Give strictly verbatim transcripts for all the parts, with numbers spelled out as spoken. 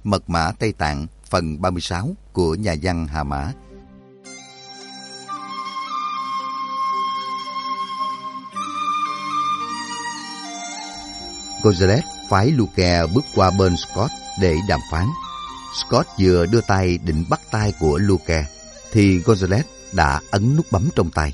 Mật mã Tây Tạng phần ba mươi sáu của nhà văn Hà Mã. Gonzales phái Luke bước qua bên Scott để đàm phán. Scott vừa đưa tay định bắt tay của Luke thì Gonzales đã ấn nút bấm trong tay.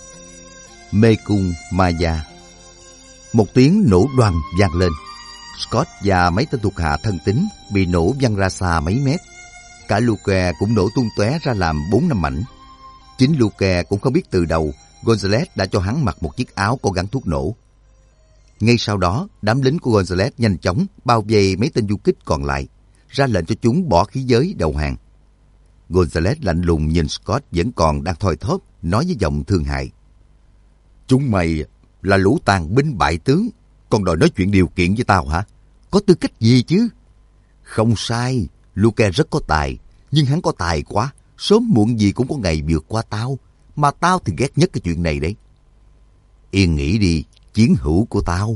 Mê cung Maya. Một tiếng nổ đoàng vang lên. Scott và mấy tên thuộc hạ thân tín bị nổ văng ra xa mấy mét. Cả Luke cũng nổ tung tóe ra làm bốn năm mảnh. Chính Luke cũng không biết từ đầu Gonzales đã cho hắn mặc một chiếc áo có gắn thuốc nổ. Ngay sau đó, đám lính của Gonzales nhanh chóng bao vây mấy tên du kích còn lại, ra lệnh cho chúng bỏ khí giới đầu hàng. Gonzales lạnh lùng nhìn Scott vẫn còn đang thoi thóp, nói với giọng thương hại. Chúng mày là lũ tàn binh bại tướng, còn đòi nói chuyện điều kiện với tao hả? Có tư cách gì chứ? Không sai, Luke rất có tài, nhưng hắn có tài quá, sớm muộn gì cũng có ngày vượt qua tao, mà tao thì ghét nhất cái chuyện này đấy. Yên nghĩ đi, chiến hữu của tao.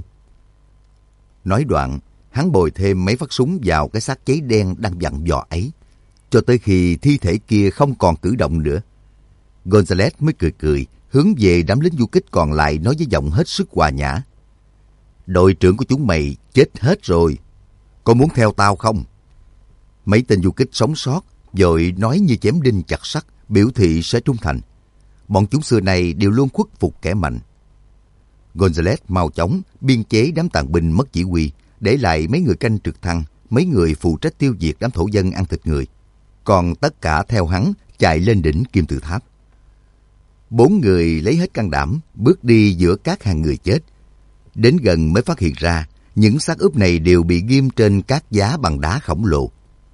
Nói đoạn, hắn bồi thêm mấy phát súng vào cái xác cháy đen đang vặn vò ấy, cho tới khi thi thể kia không còn cử động nữa. Gonzales mới cười cười, hướng về đám lính du kích còn lại nói với giọng hết sức hòa nhã. Đội trưởng của chúng mày chết hết rồi, có muốn theo tao không? Mấy tên du kích sống sót, vội nói như chém đinh chặt sắt, biểu thị sẽ trung thành. Bọn chúng xưa này đều luôn khuất phục kẻ mạnh. Gonzales mau chóng biên chế đám tàn binh mất chỉ huy, để lại mấy người canh trực thăng, mấy người phụ trách tiêu diệt đám thổ dân ăn thịt người. Còn tất cả theo hắn chạy lên đỉnh Kim Tự Tháp. Bốn người lấy hết can đảm, bước đi giữa các hàng người chết. Đến gần mới phát hiện ra, những xác ướp này đều bị ghim trên các giá bằng đá khổng lồ.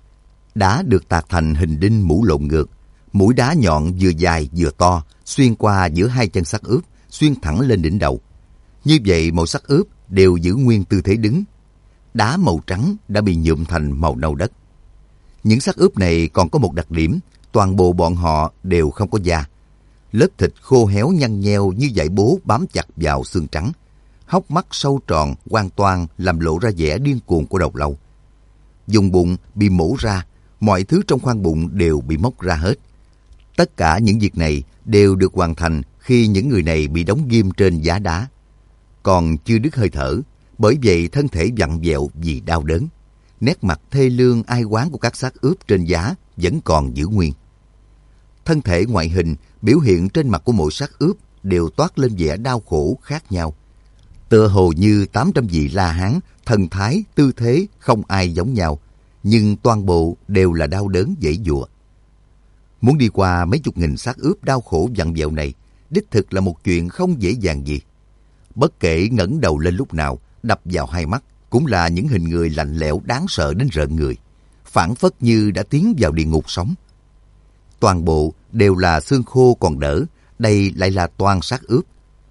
Đá được tạc thành hình đinh mũ lộn ngược, mũi đá nhọn vừa dài vừa to, xuyên qua giữa hai chân xác ướp, xuyên thẳng lên đỉnh đầu. Như vậy mọi xác ướp đều giữ nguyên tư thế đứng. Đá màu trắng đã bị nhuộm thành màu nâu đất. Những xác ướp này còn có một đặc điểm, toàn bộ bọn họ đều không có da. Lớp thịt khô héo nhăn nheo như dải bố bám chặt vào xương trắng. Hốc mắt sâu tròn, hoàn toàn làm lộ ra vẻ điên cuồng của đầu lâu. Vùng bụng bị mổ ra, mọi thứ trong khoang bụng đều bị móc ra hết. Tất cả những việc này đều được hoàn thành khi những người này bị đóng ghim trên giá đá. Còn chưa đứt hơi thở, bởi vậy thân thể vặn vẹo vì đau đớn. Nét mặt thê lương ai oán của các xác ướp trên giá vẫn còn giữ nguyên. Thân thể ngoại hình, biểu hiện trên mặt của mỗi xác ướp đều toát lên vẻ đau khổ khác nhau. Tựa hồ như tám trăm vị La Hán, thần thái, tư thế không ai giống nhau, nhưng toàn bộ đều là đau đớn dãy giụa. Muốn đi qua mấy chục nghìn xác ướp đau khổ vặn vẹo này, đích thực là một chuyện không dễ dàng gì. Bất kể ngẩng đầu lên lúc nào, đập vào hai mắt cũng là những hình người lạnh lẽo đáng sợ đến rợn người, phảng phất như đã tiến vào địa ngục sống. Toàn bộ đều là xương khô còn đỡ, đây lại là toan xác ướp.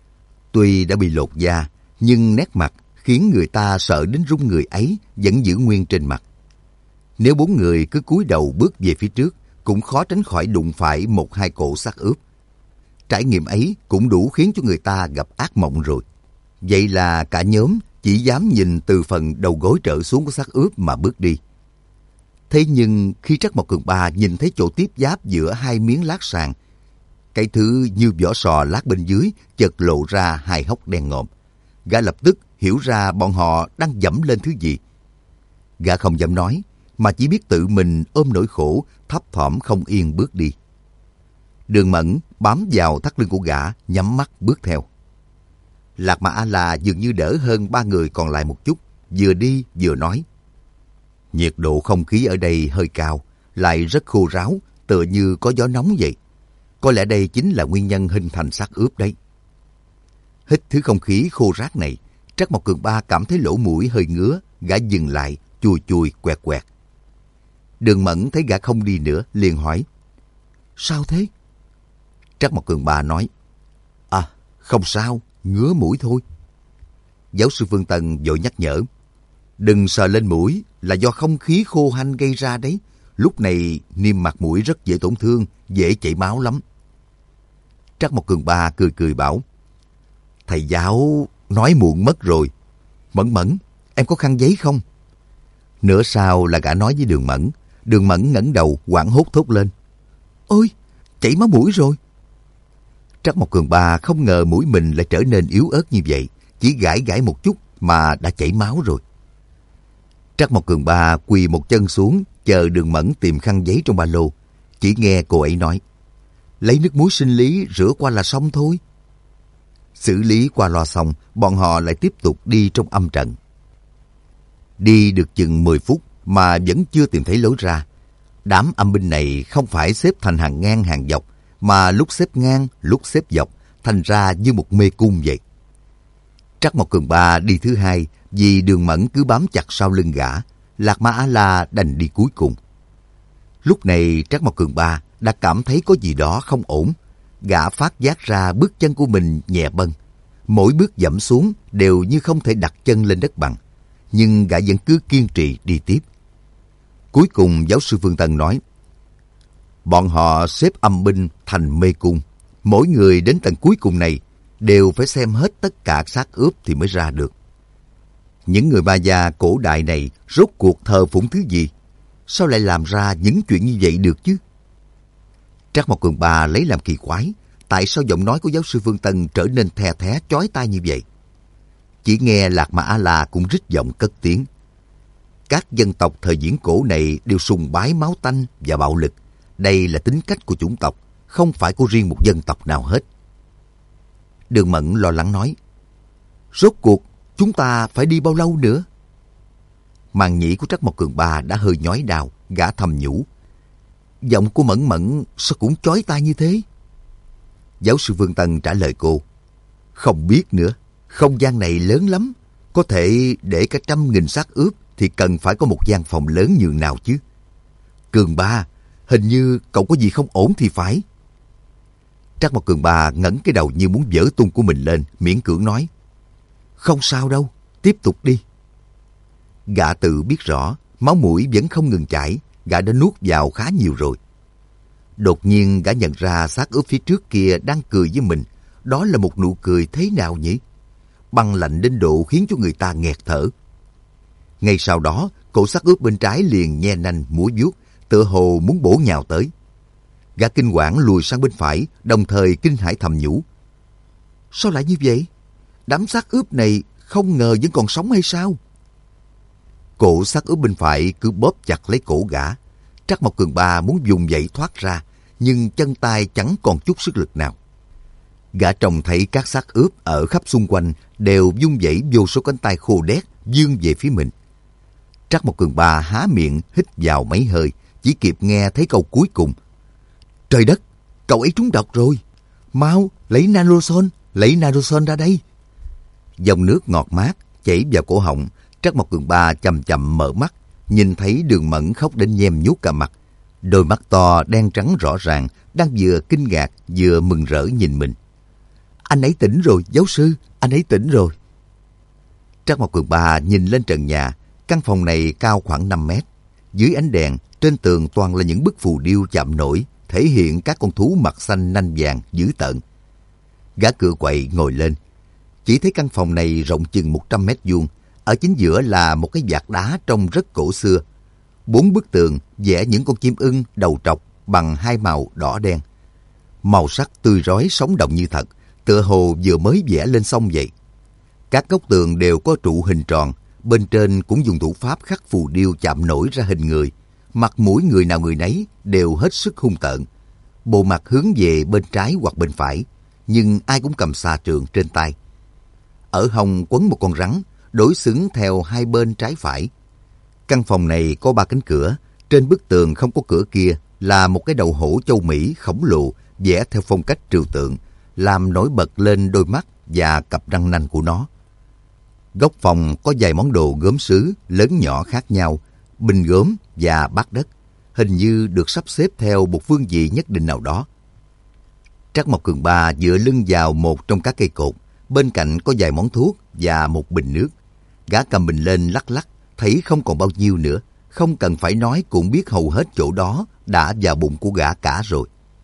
Tuy đã bị lột da, nhưng nét mặt khiến người ta sợ đến run người ấy vẫn giữ nguyên trên mặt. Nếu bốn người cứ cúi đầu bước về phía trước, cũng khó tránh khỏi đụng phải một hai cổ xác ướp. Trải nghiệm ấy cũng đủ khiến cho người ta gặp ác mộng rồi. Vậy là cả nhóm chỉ dám nhìn từ phần đầu gối trở xuống của xác ướp mà bước đi. Thế nhưng khi Trắc Mộc Cường Ba nhìn thấy chỗ tiếp giáp giữa hai miếng lát sàn, cái thứ như vỏ sò lát bên dưới chợt lộ ra hai hốc đen ngòm. Gã lập tức hiểu ra bọn họ đang dẫm lên thứ gì. Gã không dám nói, mà chỉ biết tự mình ôm nỗi khổ, thấp thỏm không yên bước đi. Đường Mẫn bám vào thắt lưng của gã, nhắm mắt bước theo. Lạc Mà A-la dường như đỡ hơn ba người còn lại một chút, vừa đi vừa nói. Nhiệt độ không khí ở đây hơi cao, lại rất khô ráo, tựa như có gió nóng vậy. Có lẽ đây chính là nguyên nhân hình thành xác ướp đấy. Hít thứ không khí khô rác này, Trắc Mộc Cường Ba cảm thấy lỗ mũi hơi ngứa, gã dừng lại, chùi chùi quẹt quẹt. Đường Mẫn thấy gã không đi nữa, liền hỏi. Sao thế? Trắc Mộc Cường Ba nói. À, không sao, ngứa mũi thôi. Giáo sư Phương Tân vội nhắc nhở. Đừng sờ lên mũi, là do không khí khô hanh gây ra đấy. Lúc này niêm mạc mũi rất dễ tổn thương, dễ chảy máu lắm. Trắc Mộc Cường Ba cười cười bảo. Thầy giáo nói muộn mất rồi. Mẫn Mẫn, em có khăn giấy không? Nửa sau là gã nói với Đường Mẫn. Đường Mẫn ngẩng đầu hoảng hốt thốt lên. Ôi, chảy máu mũi rồi. Trắc Mộc Cường Ba không ngờ mũi mình lại trở nên yếu ớt như vậy. Chỉ gãi gãi một chút mà đã chảy máu rồi. Trắc Mộc Cường Ba quỳ một chân xuống, chờ Đường Mẫn tìm khăn giấy trong ba lô. Chỉ nghe cô ấy nói, lấy nước muối sinh lý rửa qua là xong thôi. Xử lý qua loa xong, bọn họ lại tiếp tục đi trong âm trận. Đi được chừng mười phút mà vẫn chưa tìm thấy lối ra. Đám âm binh này không phải xếp thành hàng ngang hàng dọc, mà lúc xếp ngang, lúc xếp dọc, thành ra như một mê cung vậy. Trắc Mộc Cường Ba đi thứ hai, vì Đường Mẫn cứ bám chặt sau lưng gã. Lạc Ma A-la đành đi cuối cùng. Lúc này Trắc Mộc Cường Ba đã cảm thấy có gì đó không ổn. Gã phát giác ra bước chân của mình nhẹ bâng. Mỗi bước dẫm xuống đều như không thể đặt chân lên đất bằng. Nhưng gã vẫn cứ kiên trì đi tiếp. Cuối cùng giáo sư Phương Tân nói, bọn họ xếp âm binh thành mê cung. Mỗi người đến tầng cuối cùng này đều phải xem hết tất cả xác ướp thì mới ra được. Những người Ma gia cổ đại này rốt cuộc thờ phụng thứ gì? Sao lại làm ra những chuyện như vậy được chứ? Trắc Mộc Cường Ba lấy làm kỳ quái, tại sao giọng nói của giáo sư Phương Tân trở nên the thé chói tai như vậy? Chỉ nghe Lạc Ma A-la cũng rít giọng cất tiếng. Các dân tộc thời viễn cổ này đều sùng bái máu tanh và bạo lực. Đây là tính cách của chủng tộc, không phải của riêng một dân tộc nào hết. Đường Mẫn lo lắng nói, rốt cuộc chúng ta phải đi bao lâu nữa? Màng nhĩ của Trắc Mộc Cường Ba đã hơi nhói đau, gã thầm nhủ. Giọng của Mẫn Mẫn sao cũng chói tai như thế? Giáo sư Phương Tân trả lời cô, không biết nữa, không gian này lớn lắm. Có thể để cả trăm nghìn xác ướp thì cần phải có một gian phòng lớn nhường nào chứ. Cường Ba, hình như cậu có gì không ổn thì phải. Trắc Mộc Cường Ba ngẩng cái đầu như muốn vỡ tung của mình lên, miễn cưỡng nói, không sao đâu, tiếp tục đi. Gã tự biết rõ, máu mũi vẫn không ngừng chảy, gã đã nuốt vào khá nhiều rồi. Đột nhiên gã nhận ra xác ướp phía trước kia đang cười với mình. Đó là một nụ cười thế nào nhỉ? Băng lạnh đến độ khiến cho người ta nghẹt thở. Ngay sau đó, cổ xác ướp bên trái liền nhe nanh múa vuốt, tựa hồ muốn bổ nhào tới. Gã kinh hoảng lùi sang bên phải, đồng thời kinh hãi thầm nhủ. Sao lại như vậy? Đám xác ướp này không ngờ vẫn còn sống hay sao? Cổ xác ướp bên phải cứ bóp chặt lấy cổ gã. Trắc Mộc Cường Ba muốn dùng dậy thoát ra, nhưng chân tay chẳng còn chút sức lực nào. Gã trông thấy các xác ướp ở khắp xung quanh đều vung vẩy vô số cánh tay khô đét vươn về phía mình. Trắc Mộc Cường Ba há miệng hít vào mấy hơi, chỉ kịp nghe thấy câu cuối cùng. Trời đất, cậu ấy trúng độc rồi. Mau, lấy Nanosol, lấy Nanosol ra đây. Dòng nước ngọt mát chảy vào cổ họng. Trắc Mộc Cường Ba chậm chậm mở mắt, nhìn thấy Đường Mẫn khóc đến nhem nhuốc cả mặt. Đôi mắt to đen trắng rõ ràng, đang vừa kinh ngạc vừa mừng rỡ nhìn mình. Anh ấy tỉnh rồi, giáo sư, anh ấy tỉnh rồi. Trắc Mộc Cường Ba nhìn lên trần nhà. Căn phòng này cao khoảng năm mét. Dưới ánh đèn, trên tường toàn là những bức phù điêu chạm nổi, thể hiện các con thú mặt xanh nanh vàng dữ tợn. Gã cựa quậy ngồi lên. Chỉ thấy căn phòng này rộng chừng một trăm mét vuông. Ở chính giữa là một cái vạt đá trông rất cổ xưa. Bốn bức tường vẽ những con chim ưng đầu trọc bằng hai màu đỏ đen. Màu sắc tươi rói sống động như thật, tựa hồ vừa mới vẽ lên xong vậy. Các góc tường đều có trụ hình tròn, bên trên cũng dùng thủ pháp khắc phù điêu chạm nổi ra hình người. Mặt mũi người nào người nấy đều hết sức hung tợn. Bộ mặt hướng về bên trái hoặc bên phải, nhưng ai cũng cầm xà trường trên tay. Ở hông quấn một con rắn, đối xứng theo hai bên trái phải. Căn phòng này có ba cánh cửa, trên bức tường không có cửa kia là một cái đầu hổ châu Mỹ khổng lồ vẽ theo phong cách trừu tượng, làm nổi bật lên đôi mắt và cặp răng nanh của nó. Góc phòng có vài món đồ gốm sứ lớn nhỏ khác nhau, bình gốm và bát đất, hình như được sắp xếp theo một phương vị nhất định nào đó. Trắc Mộc Cường Ba dựa lưng vào một trong các cây cột, bên cạnh có vài món thuốc và một bình nước. Gã cầm bình lên lắc lắc, thấy không còn bao nhiêu nữa, không cần phải nói cũng biết hầu hết chỗ đó đã vào bụng của gã cả rồi.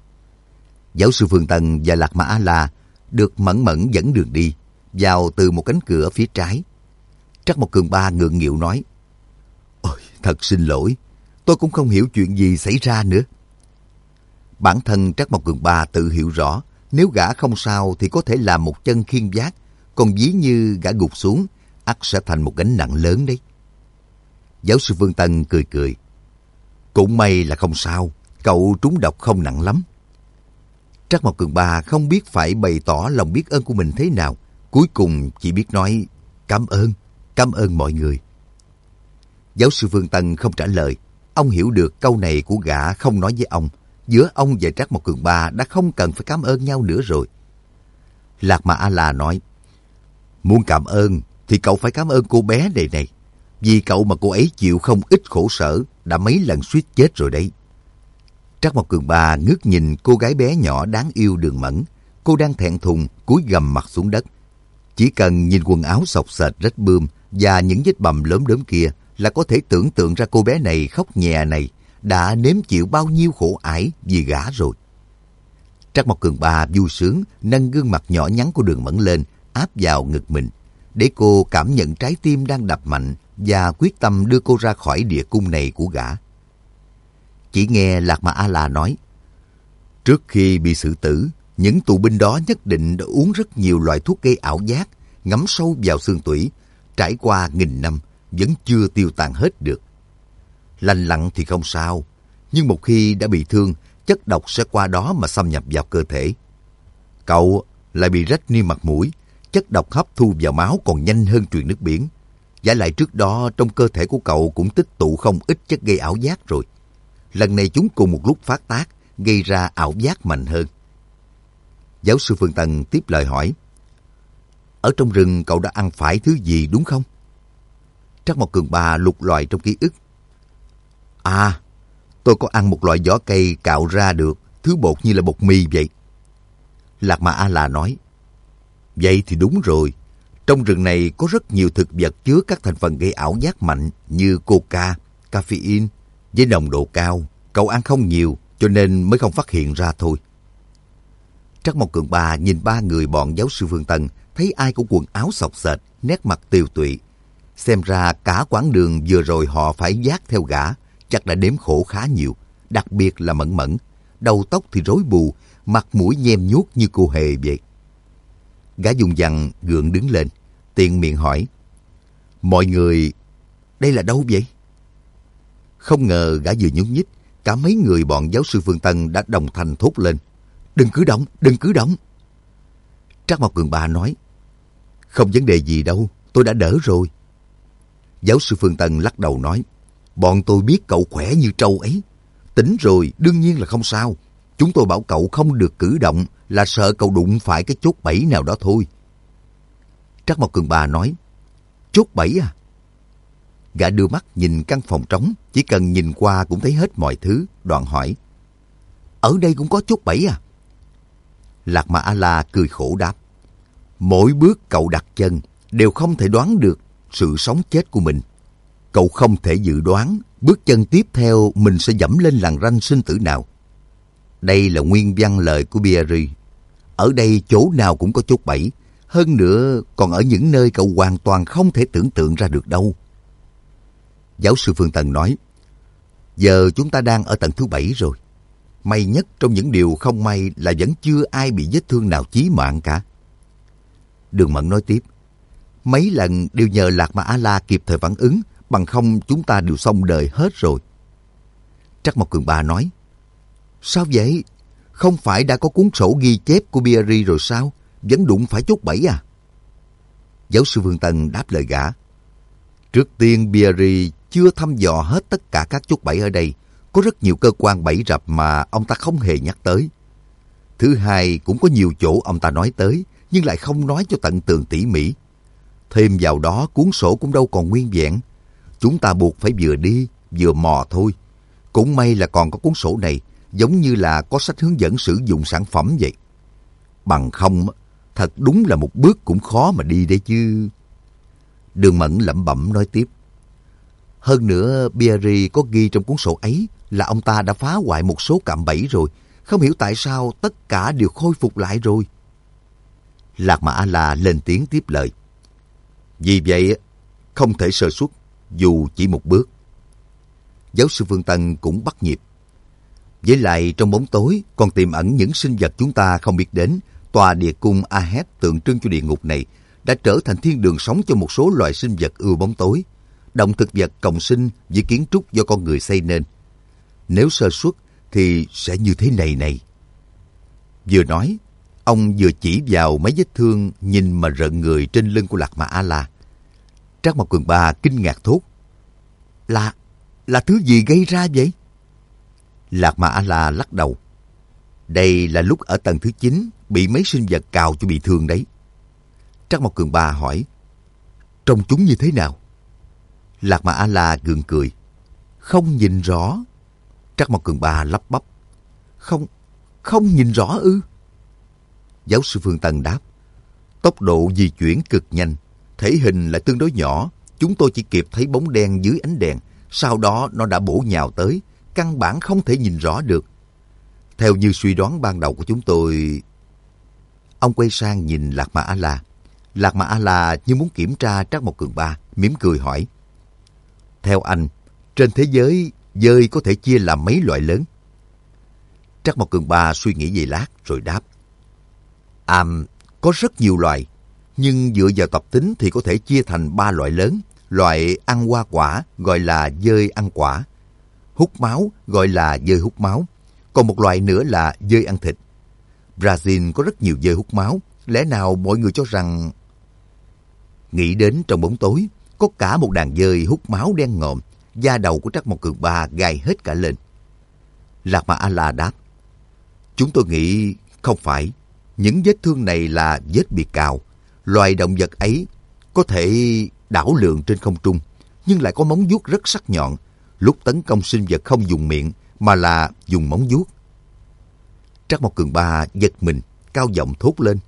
Giáo sư Phương Tân và Lạc Ma A-la được Mẫn Mẫn dẫn đường đi, vào từ một cánh cửa phía trái. Trắc Mộc Cường Ba ngượng nghịu nói, ôi, Thật xin lỗi, tôi cũng không hiểu chuyện gì xảy ra nữa. Bản thân Trác Mộc Cường Ba tự hiểu rõ, nếu gã không sao thì có thể làm một chân khiên vác, còn ví như gã gục xuống, ắt sẽ thành một gánh nặng lớn đấy. Giáo sư Phương Tân cười cười. Cũng may là không sao, cậu trúng độc không nặng lắm. Trác Mộc Cường Ba không biết phải bày tỏ lòng biết ơn của mình thế nào, cuối cùng chỉ biết nói cảm ơn, cảm ơn mọi người. Giáo sư Phương Tân không trả lời, ông hiểu được câu này của gã không nói với ông. Giữa ông và Trác Mộc Cường Ba đã không cần phải cảm ơn nhau nữa rồi. Lạc Mà A-la nói, muốn cảm ơn thì cậu phải cảm ơn cô bé này này. Vì cậu mà cô ấy chịu không ít khổ sở, đã mấy lần suýt chết rồi đấy. Trác Mộc Cường Ba ngước nhìn cô gái bé nhỏ đáng yêu Đường Mẫn. Cô đang thẹn thùng cúi gằm mặt xuống đất. Chỉ cần nhìn quần áo xộc xệch rách bươm và những vết bầm lớn đốm kia là có thể tưởng tượng ra cô bé này khóc nhè này đã nếm chịu bao nhiêu khổ ải vì gã rồi. Trác Mộc Cường Ba vui sướng nâng gương mặt nhỏ nhắn của Đường Mẫn lên, áp vào ngực mình, để cô cảm nhận trái tim đang đập mạnh và quyết tâm đưa cô ra khỏi địa cung này của gã. Chỉ nghe Lạc Mà A-la nói, trước khi bị xử tử, những tù binh đó nhất định đã uống rất nhiều loại thuốc gây ảo giác, ngấm sâu vào xương tủy, trải qua nghìn năm vẫn chưa tiêu tan hết được. Lành lặn thì không sao, nhưng một khi đã bị thương, chất độc sẽ qua đó mà xâm nhập vào cơ thể. Cậu lại bị rách niêm mặt mũi, chất độc hấp thu vào máu còn nhanh hơn truyền nước biển. Giả lại trước đó trong cơ thể của cậu cũng tích tụ không ít chất gây ảo giác rồi. Lần này chúng cùng một lúc phát tác, gây ra ảo giác mạnh hơn. Giáo sư Phương Tân tiếp lời hỏi, ở trong rừng cậu đã ăn phải thứ gì đúng không? Trác Mộc Cường Ba lục lọi trong ký ức. À, tôi có ăn một loại vỏ cây cạo ra được thứ bột như là bột mì vậy. Lạc Mà A-la nói, vậy thì đúng rồi. Trong rừng này có rất nhiều thực vật chứa các thành phần gây ảo giác mạnh như coca, caffeine với nồng độ cao. Cậu ăn không nhiều cho nên mới không phát hiện ra thôi. Trác Mộc Cường Ba nhìn ba người bọn giáo sư Phương Tân, thấy ai cũng quần áo xộc xệch, nét mặt tiều tụy. Xem ra cả quãng đường vừa rồi họ phải vác theo gã, chắc đã đếm khổ khá nhiều, đặc biệt là Mẫn Mẫn. Đầu tóc thì rối bù, mặt mũi nhem nhuốc như cô hề vậy. Gã dùng dằng gượng đứng lên, tiện miệng hỏi, mọi người, đây là đâu vậy? Không ngờ gã vừa nhúc nhích, cả mấy người bọn giáo sư Phương Tân đã đồng thanh thốt lên, đừng cử động, đừng cử động. Trác Mộc Cường Ba nói, không vấn đề gì đâu, tôi đã đỡ rồi. Giáo sư Phương Tân lắc đầu nói, bọn tôi biết cậu khỏe như trâu ấy. Tỉnh rồi, đương nhiên là không sao. Chúng tôi bảo cậu không được cử động là sợ cậu đụng phải cái chốt bẫy nào đó thôi. Trác Mộc Cường Ba nói, chốt bẫy à? Gã đưa mắt nhìn căn phòng trống, chỉ cần nhìn qua cũng thấy hết mọi thứ, đoạn hỏi, ở đây cũng có chốt bẫy à? Lạc Mà A-la cười khổ đáp, mỗi bước cậu đặt chân đều không thể đoán được sự sống chết của mình. Cậu không thể dự đoán bước chân tiếp theo mình sẽ dẫm lên lằn ranh sinh tử nào. Đây là nguyên văn lời của Pierre. Ở đây chỗ nào cũng có chốt bẫy, hơn nữa còn ở những nơi cậu hoàn toàn không thể tưởng tượng ra được đâu. Giáo sư Phương Tân nói, giờ chúng ta đang ở tầng thứ bảy rồi. May nhất trong những điều không may là vẫn chưa ai bị vết thương nào chí mạng cả. Đường Mẫn nói tiếp, mấy lần đều nhờ Lạc Mà A-la kịp thời phản ứng, bằng không chúng ta đều xong đời hết rồi. Trác Mộc Cường Ba nói, sao vậy? Không phải đã có cuốn sổ ghi chép của Pierre rồi sao? Vẫn đụng phải chốt bẫy à? Giáo sư Phương Tân đáp lời gã, trước tiên Pierre chưa thăm dò hết tất cả các chốt bẫy ở đây. Có rất nhiều cơ quan bẫy rập mà ông ta không hề nhắc tới. Thứ hai, cũng có nhiều chỗ ông ta nói tới, nhưng lại không nói cho tận tường tỉ mỉ. Thêm vào đó, cuốn sổ cũng đâu còn nguyên vẹn. Chúng ta buộc phải vừa đi, vừa mò thôi. Cũng may là còn có cuốn sổ này, giống như là có sách hướng dẫn sử dụng sản phẩm vậy. Bằng không, thật đúng là một bước cũng khó mà đi đấy chứ. Đường Mẫn lẩm bẩm nói tiếp, hơn nữa Pierre có ghi trong cuốn sổ ấy là ông ta đã phá hoại một số cạm bẫy rồi. Không hiểu tại sao tất cả đều khôi phục lại rồi. Lạc Mà A-la lên tiếng tiếp lời, vì vậy không thể sơ suất dù chỉ một bước. Giáo sư Phương Tân cũng bắt nhịp. Với lại trong bóng tối còn tiềm ẩn những sinh vật chúng ta không biết đến. Tòa địa cung Ahed tượng trưng cho địa ngục này đã trở thành thiên đường sống cho một số loài sinh vật ưa bóng tối. Động thực vật cộng sinh với kiến trúc do con người xây nên. Nếu sơ suất thì sẽ như thế này này. Vừa nói, ông vừa chỉ vào mấy vết thương nhìn mà rợn người trên lưng của Lạc Ma A-la. Trác Mộc Cường Ba kinh ngạc thốt: Là, là thứ gì gây ra vậy? Lạc Ma A-la lắc đầu. Đây là lúc ở tầng thứ chín bị mấy sinh vật cào cho bị thương đấy. Trác Mộc Cường Ba hỏi: Trông chúng như thế nào? Lạc Ma A-la gượng cười: Không nhìn rõ. Trác Mộc Cường Ba lắp bắp: Không, không nhìn rõ ư? Giáo sư Phương Tân đáp: Tốc độ di chuyển cực nhanh, thể hình lại tương đối nhỏ. Chúng tôi chỉ kịp thấy bóng đen dưới ánh đèn, sau đó nó đã bổ nhào tới, căn bản không thể nhìn rõ được. Theo như suy đoán ban đầu của chúng tôi... Ông quay sang nhìn Lạc Ma A-la. Lạc Ma A-la như muốn kiểm tra Trác Mộc Cường Ba, mỉm cười hỏi: Theo anh, trên thế giới, dơi có thể chia làm mấy loại lớn? Trác Mộc Cường Ba suy nghĩ giây lát rồi đáp: À, có rất nhiều loài, nhưng dựa vào tập tính thì có thể chia thành ba loại lớn. Loại ăn hoa quả gọi là dơi ăn quả, hút máu gọi là dơi hút máu, còn một loại nữa là dơi ăn thịt. Brazil có rất nhiều dơi hút máu, lẽ nào mọi người cho rằng... Nghĩ đến trong bóng tối, có cả một đàn dơi hút máu đen ngòm, da đầu của Trác Mộc Cường Ba gai hết cả lên. Lạc Ma A-la đáp: Chúng tôi nghĩ không phải. Những vết thương này là vết bị cào. Loài động vật ấy có thể đảo lượn trên không trung, nhưng lại có móng vuốt rất sắc nhọn. Lúc tấn công sinh vật không dùng miệng, mà là dùng móng vuốt. Trác Mộc Cường Ba giật mình, cao giọng thốt lên: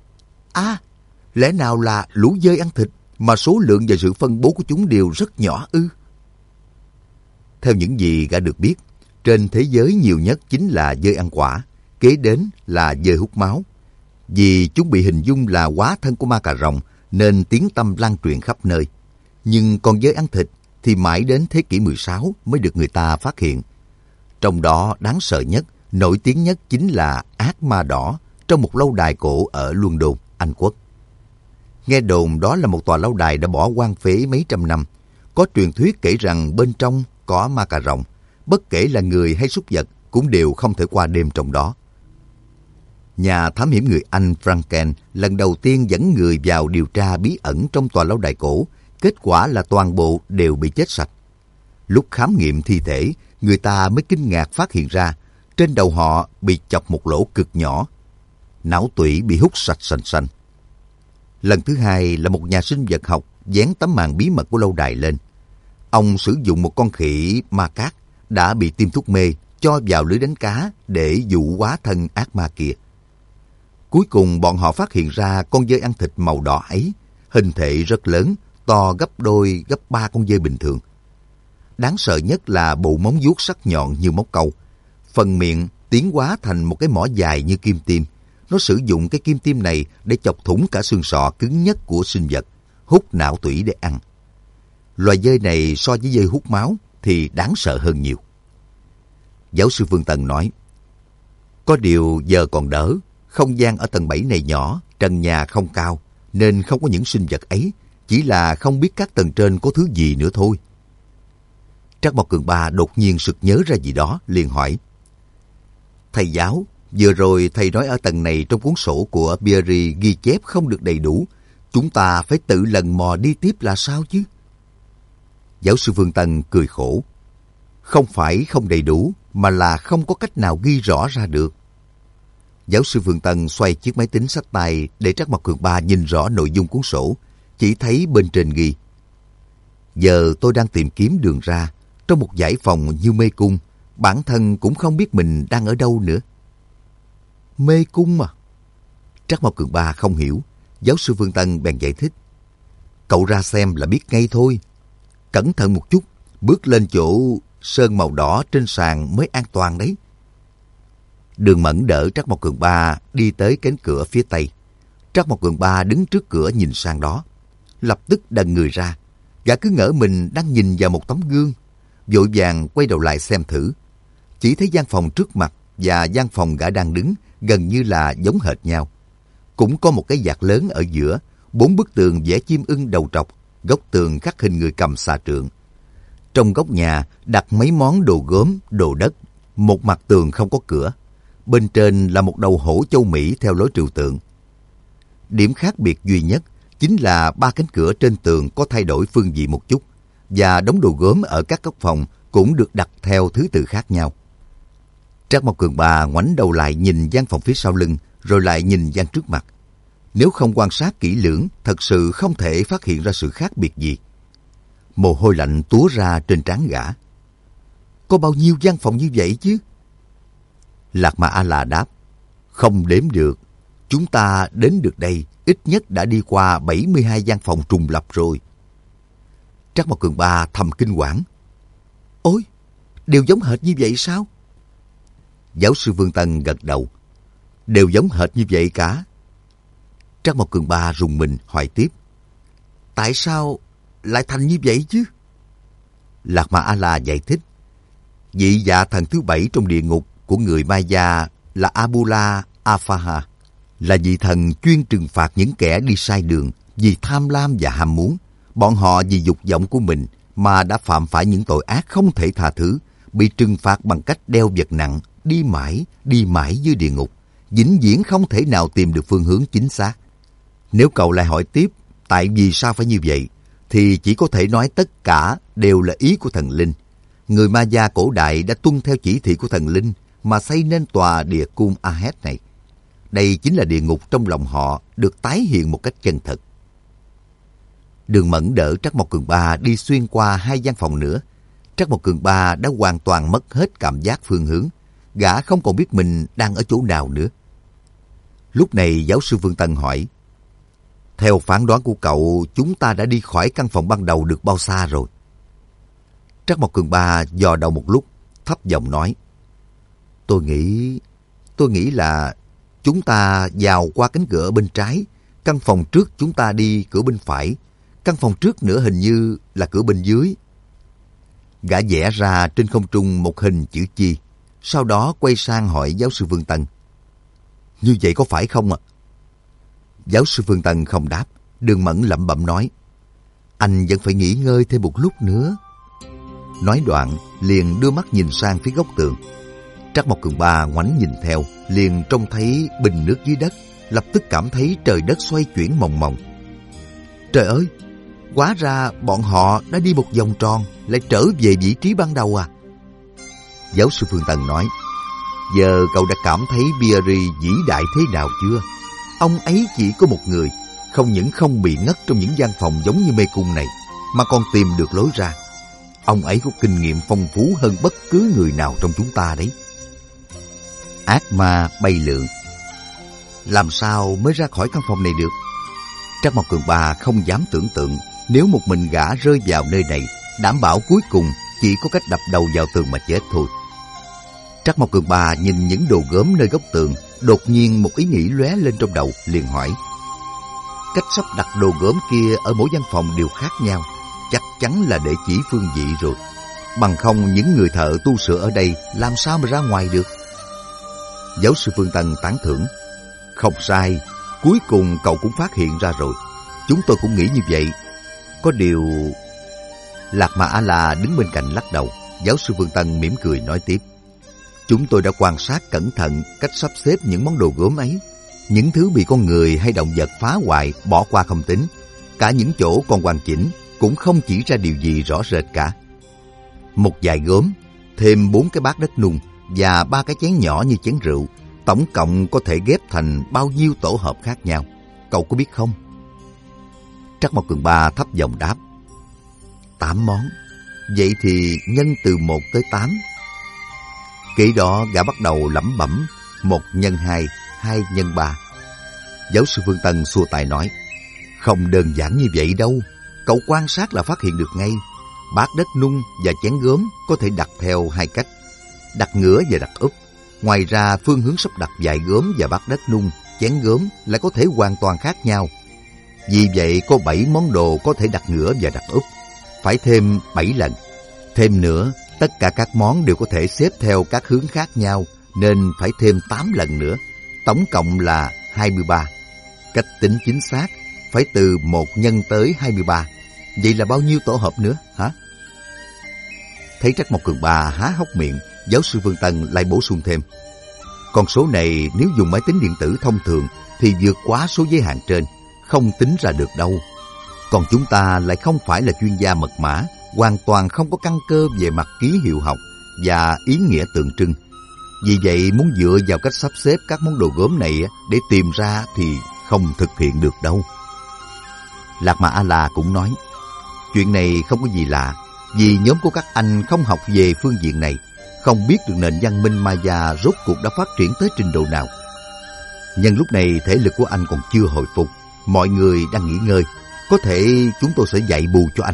À, lẽ nào là lũ dơi ăn thịt, mà số lượng và sự phân bố của chúng đều rất nhỏ ư? Theo những gì gã được biết, trên thế giới nhiều nhất chính là dơi ăn quả, kế đến là dơi hút máu. Vì chúng bị hình dung là hóa thân của ma cà rồng nên tiếng tăm lan truyền khắp nơi. Nhưng còn dơi ăn thịt thì mãi đến thế kỷ mười sáu mới được người ta phát hiện. Trong đó đáng sợ nhất, nổi tiếng nhất chính là ác ma đỏ trong một lâu đài cổ ở London, Anh Quốc. Nghe đồn đó là một tòa lâu đài đã bỏ hoang phế mấy trăm năm. Có truyền thuyết kể rằng bên trong có ma cà rồng, bất kể là người hay súc vật cũng đều không thể qua đêm trong đó. Nhà thám hiểm người Anh Franken lần đầu tiên dẫn người vào điều tra bí ẩn trong tòa lâu đài cổ. Kết quả là toàn bộ đều bị chết sạch. Lúc khám nghiệm thi thể, người ta mới kinh ngạc phát hiện ra trên đầu họ bị chọc một lỗ cực nhỏ. Não tủy bị hút sạch sành sanh. Lần thứ hai là một nhà sinh vật học dán tấm màn bí mật của lâu đài lên. Ông sử dụng một con khỉ ma cát đã bị tiêm thuốc mê cho vào lưới đánh cá để dụ hóa thân ác ma kia. Cuối cùng bọn họ phát hiện ra con dơi ăn thịt màu đỏ ấy, hình thể rất lớn, to gấp đôi, gấp ba con dơi bình thường. Đáng sợ nhất là bộ móng vuốt sắc nhọn như móc câu. Phần miệng tiến hóa thành một cái mỏ dài như kim tiêm. Nó sử dụng cái kim tiêm này để chọc thủng cả xương sọ cứng nhất của sinh vật, hút não tủy để ăn. Loài dơi này so với dơi hút máu thì đáng sợ hơn nhiều. Giáo sư Phương Tân nói: Có điều giờ còn đỡ, không gian ở tầng bảy này nhỏ, trần nhà không cao, nên không có những sinh vật ấy, chỉ là không biết các tầng trên có thứ gì nữa thôi. Trác Mộc Cường Ba đột nhiên sực nhớ ra gì đó, liền hỏi: Thầy giáo, vừa rồi thầy nói ở tầng này trong cuốn sổ của Pierre ghi chép không được đầy đủ, chúng ta phải tự lần mò đi tiếp là sao chứ? Giáo sư Phương Tân cười khổ: Không phải không đầy đủ, mà là không có cách nào ghi rõ ra được. Giáo sư Phương Tân xoay chiếc máy tính xách tay để Trác Mộc Cường Ba nhìn rõ nội dung cuốn sổ, chỉ thấy bên trên ghi: Giờ tôi đang tìm kiếm đường ra, trong một dãy phòng như mê cung, bản thân cũng không biết mình đang ở đâu nữa. Mê cung à? Trác Mộc Cường Ba không hiểu, giáo sư Phương Tân bèn giải thích: Cậu ra xem là biết ngay thôi. Cẩn thận một chút, bước lên chỗ sơn màu đỏ trên sàn mới an toàn đấy. Đường Mẫn đỡ Trác Mộc Cường Ba đi tới cánh cửa phía tây. Trác Mộc Cường Ba đứng trước cửa nhìn sang đó, lập tức đần người ra. Gã cứ ngỡ mình đang nhìn vào một tấm gương. vội vàng quay đầu lại xem thử. Chỉ thấy gian phòng trước mặt và gian phòng gã đang đứng gần như là giống hệt nhau. Cũng có một cái vạt lớn ở giữa, bốn bức tường vẽ chim ưng đầu trọc, góc tường khắc hình người cầm xà trượng. Trong góc nhà đặt mấy món đồ gốm, đồ đất, một mặt tường không có cửa. Bên trên là một đầu hổ châu Mỹ theo lối trừu tượng. Điểm khác biệt duy nhất chính là ba cánh cửa trên tường có thay đổi phương vị một chút, và đống đồ gốm ở các góc phòng cũng được đặt theo thứ tự khác nhau. Trác Mộc Cường Ba ngoảnh đầu lại nhìn gian phòng phía sau lưng, rồi lại nhìn gian trước mặt. Nếu không quan sát kỹ lưỡng, thật sự không thể phát hiện ra sự khác biệt gì. Mồ hôi lạnh túa ra trên trán gã. Có bao nhiêu gian phòng như vậy chứ? Lạc Ma A-la đáp, không đếm được. Chúng ta đến được đây, ít nhất đã đi qua bảy mươi hai gian phòng trùng lập rồi. Trác Mộc Cường Ba thầm kinh hoảng. Ôi, đều giống hệt như vậy sao? Giáo sư Vương Tân gật đầu. Đều giống hệt như vậy cả. Trác Mộc Cường Ba rùng mình hỏi tiếp. Tại sao lại thành như vậy chứ? Lạc Ma A-la giải thích. Vị dạ thần thứ bảy trong địa ngục của người Maya là Abula Afaha, là vị thần chuyên trừng phạt những kẻ đi sai đường vì tham lam và ham muốn. Bọn họ vì dục vọng của mình mà đã phạm phải những tội ác không thể tha thứ, bị trừng phạt bằng cách đeo vật nặng, đi mãi, đi mãi dưới địa ngục, vĩnh viễn không thể nào tìm được phương hướng chính xác. Nếu cậu lại hỏi tiếp tại vì sao phải như vậy, thì chỉ có thể nói tất cả đều là ý của thần linh. Người Maya cổ đại đã tuân theo chỉ thị của thần linh mà xây nên tòa địa cung Ahed này. Đây chính là địa ngục trong lòng họ được tái hiện một cách chân thật. Đường Mẫn đỡ Trác Mộc Cường Ba đi xuyên qua hai gian phòng nữa. Trác Mộc Cường Ba đã hoàn toàn mất hết cảm giác phương hướng. Gã không còn biết mình đang ở chỗ nào nữa. Lúc này giáo sư Vương Tân hỏi. Theo phán đoán của cậu, chúng ta đã đi khỏi căn phòng ban đầu được bao xa rồi? Trác Mộc Cường Ba dò đầu một lúc, thấp giọng nói. Tôi nghĩ... Tôi nghĩ là chúng ta vào qua cánh cửa bên trái. Căn phòng trước chúng ta đi cửa bên phải. Căn phòng trước nữa hình như là cửa bên dưới. Gã vẽ ra trên không trung một hình chữ chi. Sau đó quay sang hỏi giáo sư Vương Tân. Như vậy có phải không ạ? Giáo sư Vương Tân không đáp. Đường Mẫn lẩm bẩm nói. Anh vẫn phải nghỉ ngơi thêm một lúc nữa. Nói đoạn, liền đưa mắt nhìn sang phía góc tường. Trác Mộc Cường Ba ngoảnh nhìn theo, liền trông thấy bình nước dưới đất, lập tức cảm thấy trời đất xoay chuyển mòng mòng. Trời ơi, hóa ra bọn họ đã đi một vòng tròn, lại trở về vị trí ban đầu à? Giáo sư Phương Tân nói, giờ cậu đã cảm thấy Biari vĩ đại thế nào chưa? Ông ấy chỉ có một người, không những không bị ngất trong những gian phòng giống như mê cung này, mà còn tìm được lối ra. Ông ấy có kinh nghiệm phong phú hơn bất cứ người nào trong chúng ta đấy. Ác ma bay lượn. Làm sao mới ra khỏi căn phòng này được? Trác Mộc Cường Ba không dám tưởng tượng nếu một mình gã rơi vào nơi này, đảm bảo cuối cùng chỉ có cách đập đầu vào tường mà chết thôi. Trác Mộc Cường Ba nhìn những đồ gốm nơi góc tường, đột nhiên một ý nghĩ lóe lên trong đầu, liền hỏi. Cách sắp đặt đồ gốm kia ở mỗi gian phòng đều khác nhau, chắc chắn là để chỉ phương vị rồi. Bằng không những người thợ tu sửa ở đây làm sao mà ra ngoài được? Giáo sư Phương Tân tán thưởng. Không sai, cuối cùng cậu cũng phát hiện ra rồi. Chúng tôi cũng nghĩ như vậy. Có điều... Lạc Ma A-la đứng bên cạnh lắc đầu. Giáo sư Phương Tân mỉm cười nói tiếp. Chúng tôi đã quan sát cẩn thận cách sắp xếp những món đồ gốm ấy. Những thứ bị con người hay động vật phá hoại bỏ qua không tính. Cả những chỗ còn hoàn chỉnh cũng không chỉ ra điều gì rõ rệt cả. Một vài gốm, thêm bốn cái bát đất nung và ba cái chén nhỏ như chén rượu, tổng cộng có thể ghép thành bao nhiêu tổ hợp khác nhau, cậu có biết không? Trác Mộc Cường Ba thấp giọng đáp. Tám món. Vậy thì nhân từ một tới tám. Kỹ đó gã bắt đầu lẩm bẩm. Một nhân hai, hai nhân ba. Giáo sư Phương Tân xua tay nói. Không đơn giản như vậy đâu. Cậu quan sát là phát hiện được ngay. Bát đất nung và chén gốm có thể đặt theo hai cách, đặt ngửa và đặt úp. Ngoài ra phương hướng sắp đặt vại gốm và bát đất nung, chén gốm lại có thể hoàn toàn khác nhau. Vì vậy có bảy món đồ có thể đặt ngửa và đặt úp, phải thêm bảy lần. Thêm nữa, tất cả các món đều có thể xếp theo các hướng khác nhau, nên phải thêm tám lần nữa. Tổng cộng là hai mươi ba. Cách tính chính xác phải từ một nhân tới hai mươi ba. Vậy là bao nhiêu tổ hợp nữa hả? Thấy Trắc Mộc Cường Ba há hốc miệng, giáo sư Vương Tân lại bổ sung thêm. Con số này nếu dùng máy tính điện tử thông thường thì vượt quá số giới hạn trên, không tính ra được đâu. Còn chúng ta lại không phải là chuyên gia mật mã, hoàn toàn không có căn cơ về mặt ký hiệu học và ý nghĩa tượng trưng. Vì vậy muốn dựa vào cách sắp xếp các món đồ gốm này để tìm ra thì không thực hiện được đâu. Lạc Ma A-la cũng nói, chuyện này không có gì lạ, vì nhóm của các anh không học về phương diện này, không biết được nền văn minh Maya rốt cuộc đã phát triển tới trình độ nào. Nhân lúc này thể lực của anh còn chưa hồi phục, mọi người đang nghỉ ngơi, có thể chúng tôi sẽ dạy bù cho anh.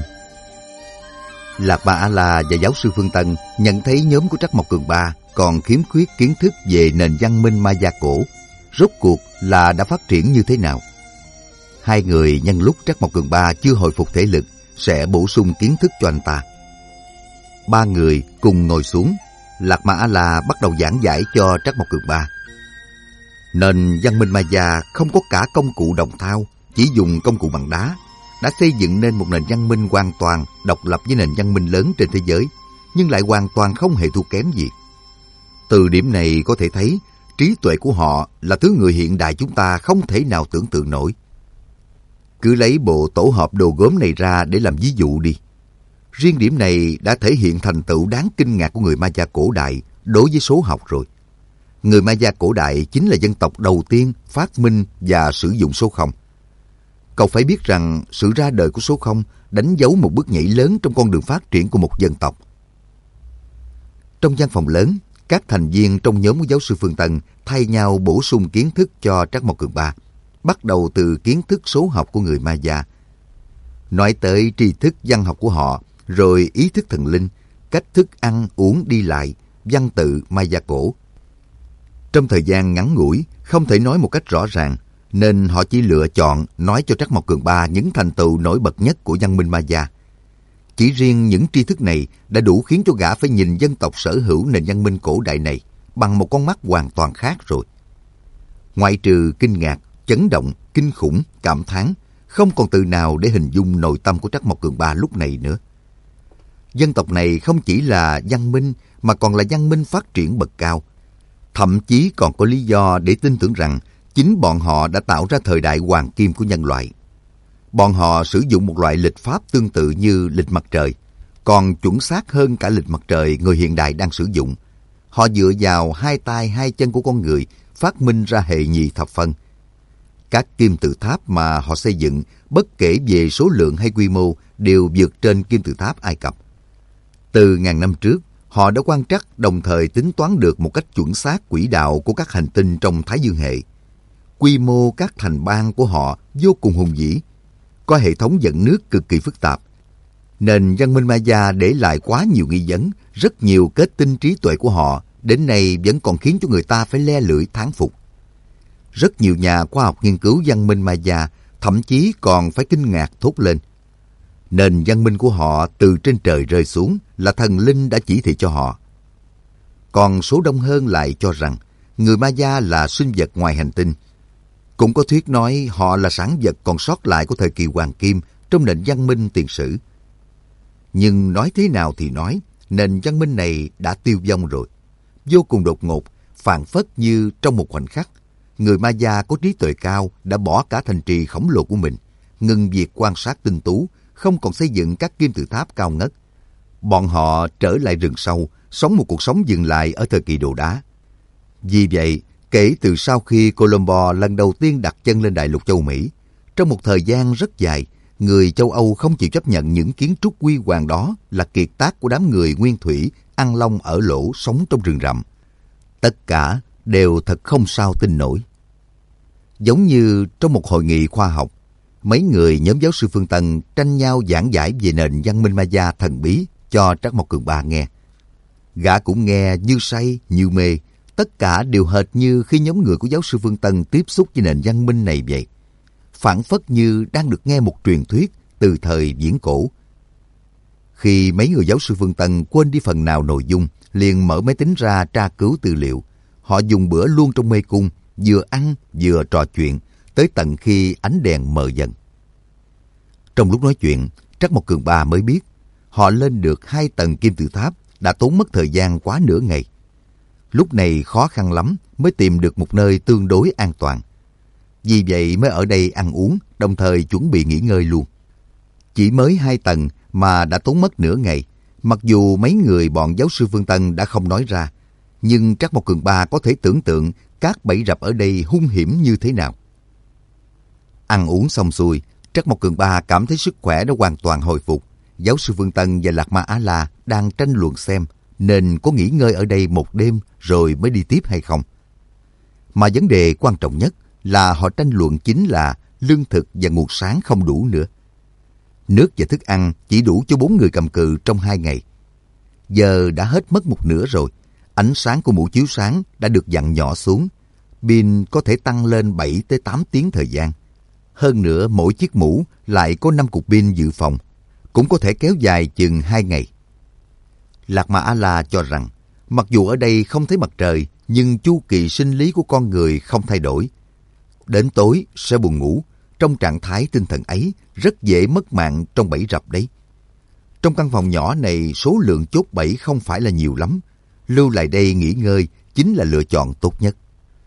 Lạc Ma A-la và giáo sư Phương Tân nhận thấy nhóm của Trắc Mộc Cường Ba còn khiếm khuyết kiến thức về nền văn minh Maya cổ, rốt cuộc là đã phát triển như thế nào. Hai người nhân lúc Trắc Mộc Cường Ba chưa hồi phục thể lực sẽ bổ sung kiến thức cho anh ta. Ba người cùng ngồi xuống, Lạc Ma A-la bắt đầu giảng giải cho Trắc Mộc Cường Ba. Nền văn minh Maya không có cả công cụ đồng thao, chỉ dùng công cụ bằng đá, đã xây dựng nên một nền văn minh hoàn toàn độc lập với nền văn minh lớn trên thế giới, nhưng lại hoàn toàn không hề thua kém gì. Từ điểm này có thể thấy, trí tuệ của họ là thứ người hiện đại chúng ta không thể nào tưởng tượng nổi. Cứ lấy bộ tổ hợp đồ gốm này ra để làm ví dụ đi. Riêng điểm này đã thể hiện thành tựu đáng kinh ngạc của người Maya cổ đại đối với số học rồi. Người Maya cổ đại chính là dân tộc đầu tiên phát minh và sử dụng số không. Cậu phải biết rằng sự ra đời của số không đánh dấu một bước nhảy lớn trong con đường phát triển của một dân tộc. Trong văn phòng lớn, các thành viên trong nhóm của giáo sư Phương Tân thay nhau bổ sung kiến thức cho Trắc Mộc Cường Ba, bắt đầu từ kiến thức số học của người Maya. Nói tới tri thức văn học của họ, rồi ý thức thần linh, cách thức ăn, uống, đi lại, văn tự Maya cổ. Trong thời gian ngắn ngủi, không thể nói một cách rõ ràng, nên họ chỉ lựa chọn nói cho Trắc Mộc Cường Ba những thành tựu nổi bật nhất của văn minh Maya. Chỉ riêng những tri thức này đã đủ khiến cho gã phải nhìn dân tộc sở hữu nền văn minh cổ đại này bằng một con mắt hoàn toàn khác rồi. Ngoại trừ kinh ngạc, chấn động, kinh khủng, cảm thán, không còn từ nào để hình dung nội tâm của Trắc Mộc Cường Ba lúc này nữa. Dân tộc này không chỉ là văn minh mà còn là văn minh phát triển bậc cao. Thậm chí còn có lý do để tin tưởng rằng chính bọn họ đã tạo ra thời đại hoàng kim của nhân loại. Bọn họ sử dụng một loại lịch pháp tương tự như lịch mặt trời, còn chuẩn xác hơn cả lịch mặt trời người hiện đại đang sử dụng. Họ dựa vào hai tay hai chân của con người phát minh ra hệ nhị thập phân. Các kim tự tháp mà họ xây dựng, bất kể về số lượng hay quy mô, đều vượt trên kim tự tháp Ai Cập. Từ ngàn năm trước, họ đã quan trắc đồng thời tính toán được một cách chuẩn xác quỹ đạo của các hành tinh trong Thái Dương hệ. Quy mô các thành bang của họ vô cùng hùng vĩ, có hệ thống dẫn nước cực kỳ phức tạp. Nền văn minh Maya để lại quá nhiều nghi vấn, rất nhiều kết tinh trí tuệ của họ đến nay vẫn còn khiến cho người ta phải le lưỡi thán phục. Rất nhiều nhà khoa học nghiên cứu văn minh Maya thậm chí còn phải kinh ngạc thốt lên. Nền văn minh của họ từ trên trời rơi xuống là thần linh đã chỉ thị cho họ. Còn số đông hơn lại cho rằng người Maya là sinh vật ngoài hành tinh. Cũng có thuyết nói họ là sản vật còn sót lại của thời kỳ hoàng kim trong nền văn minh tiền sử. Nhưng nói thế nào thì nói, nền văn minh này đã tiêu vong rồi. Vô cùng đột ngột, phảng phất như trong một khoảnh khắc, người Maya có trí tuệ cao đã bỏ cả thành trì khổng lồ của mình, ngừng việc quan sát tinh tú, không còn xây dựng các kim tự tháp cao ngất. Bọn họ trở lại rừng sâu, sống một cuộc sống dừng lại ở thời kỳ đồ đá. Vì vậy, kể từ sau khi Colombo lần đầu tiên đặt chân lên đại lục châu Mỹ, trong một thời gian rất dài, người châu Âu không chịu chấp nhận những kiến trúc huy hoàng đó là kiệt tác của đám người nguyên thủy, ăn lông ở lỗ sống trong rừng rậm. Tất cả đều thật không sao tin nổi. Giống như trong một hội nghị khoa học, mấy người nhóm giáo sư Phương Tân tranh nhau giảng giải về nền văn minh Maya thần bí cho Trắc Mộc Cường Ba nghe. Gã cũng nghe như say, như mê, tất cả đều hệt như khi nhóm người của giáo sư Phương Tân tiếp xúc với nền văn minh này vậy. Phảng phất như đang được nghe một truyền thuyết từ thời viễn cổ. Khi mấy người giáo sư Phương Tân quên đi phần nào nội dung, liền mở máy tính ra tra cứu tư liệu. Họ dùng bữa luôn trong mê cung, vừa ăn vừa trò chuyện, tới tận khi ánh đèn mờ dần. Trong lúc nói chuyện, Trắc Mộc Cường Ba mới biết, họ lên được hai tầng kim tự tháp đã tốn mất thời gian quá nửa ngày. Lúc này khó khăn lắm mới tìm được một nơi tương đối an toàn. Vì vậy mới ở đây ăn uống, đồng thời chuẩn bị nghỉ ngơi luôn. Chỉ mới hai tầng mà đã tốn mất nửa ngày. Mặc dù mấy người bọn giáo sư Phương Tân đã không nói ra, nhưng Trắc Mộc Cường Ba có thể tưởng tượng các bẫy rập ở đây hung hiểm như thế nào. Ăn uống xong xuôi, Trắc Mộc Cường Ba cảm thấy sức khỏe đã hoàn toàn hồi phục. Giáo sư Phương Tân và Lạc Ma A-la đang tranh luận xem nên có nghỉ ngơi ở đây một đêm rồi mới đi tiếp hay không. Mà vấn đề quan trọng nhất là họ tranh luận chính là lương thực và nguồn sáng không đủ nữa. Nước và thức ăn chỉ đủ cho bốn người cầm cự trong hai ngày. Giờ đã hết mất một nửa rồi. Ánh sáng của mũ chiếu sáng đã được dặn nhỏ xuống. Pin có thể tăng lên bảy tới tám tiếng thời gian. Hơn nữa mỗi chiếc mũ lại có năm cục pin dự phòng, cũng có thể kéo dài chừng hai ngày. Lạc Ma A-la cho rằng, mặc dù ở đây không thấy mặt trời, nhưng chu kỳ sinh lý của con người không thay đổi. Đến tối sẽ buồn ngủ, trong trạng thái tinh thần ấy rất dễ mất mạng trong bẫy rập đấy. Trong căn phòng nhỏ này số lượng chốt bẫy không phải là nhiều lắm, lưu lại đây nghỉ ngơi chính là lựa chọn tốt nhất.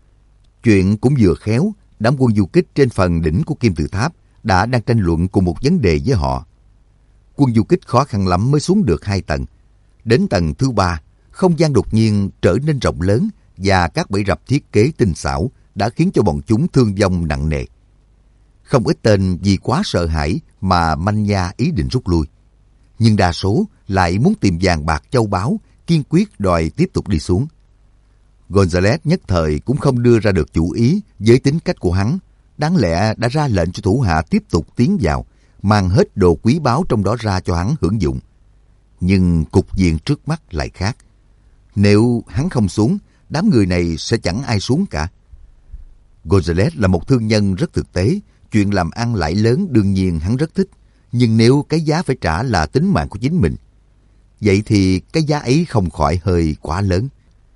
Chuyện cũng vừa khéo, đám quân du kích trên phần đỉnh của kim tự tháp đã đang tranh luận cùng một vấn đề với họ. Quân du kích khó khăn lắm mới xuống được hai tầng. Đến tầng thứ ba, không gian đột nhiên trở nên rộng lớn và các bẫy rập thiết kế tinh xảo đã khiến cho bọn chúng thương vong nặng nề. Không ít tên vì quá sợ hãi mà manh nha ý định rút lui. Nhưng đa số lại muốn tìm vàng bạc châu báu, kiên quyết đòi tiếp tục đi xuống. Gonzales nhất thời cũng không đưa ra được chủ ý với tính cách của hắn. Đáng lẽ đã ra lệnh cho thủ hạ tiếp tục tiến vào, mang hết đồ quý báu trong đó ra cho hắn hưởng dụng. Nhưng cục diện trước mắt lại khác. Nếu hắn không xuống, đám người này sẽ chẳng ai xuống cả. Gonzales là một thương nhân rất thực tế, chuyện làm ăn lãi lớn đương nhiên hắn rất thích. Nhưng nếu cái giá phải trả là tính mạng của chính mình, vậy thì cái giá ấy không khỏi hơi quá lớn.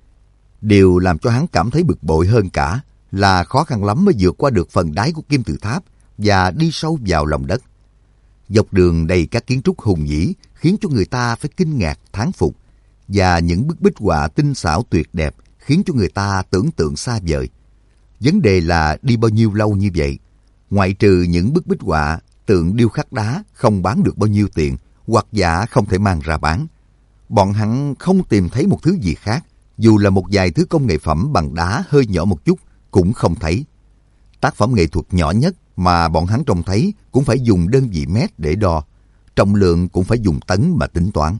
Điều làm cho hắn cảm thấy bực bội hơn cả là khó khăn lắm mới vượt qua được phần đáy của kim tự tháp và đi sâu vào lòng đất. Dọc đường đầy các kiến trúc hùng vĩ khiến cho người ta phải kinh ngạc thán phục, và những bức bích họa tinh xảo tuyệt đẹp khiến cho người ta tưởng tượng xa vời. Vấn đề là đi bao nhiêu lâu như vậy? Ngoại trừ những bức bích họa, tượng điêu khắc đá không bán được bao nhiêu tiền, hoặc giả không thể mang ra bán. Bọn hắn không tìm thấy một thứ gì khác, dù là một vài thứ công nghệ phẩm bằng đá hơi nhỏ một chút cũng không thấy. Tác phẩm nghệ thuật nhỏ nhất mà bọn hắn trông thấy cũng phải dùng đơn vị mét để đo, trọng lượng cũng phải dùng tấn mà tính toán.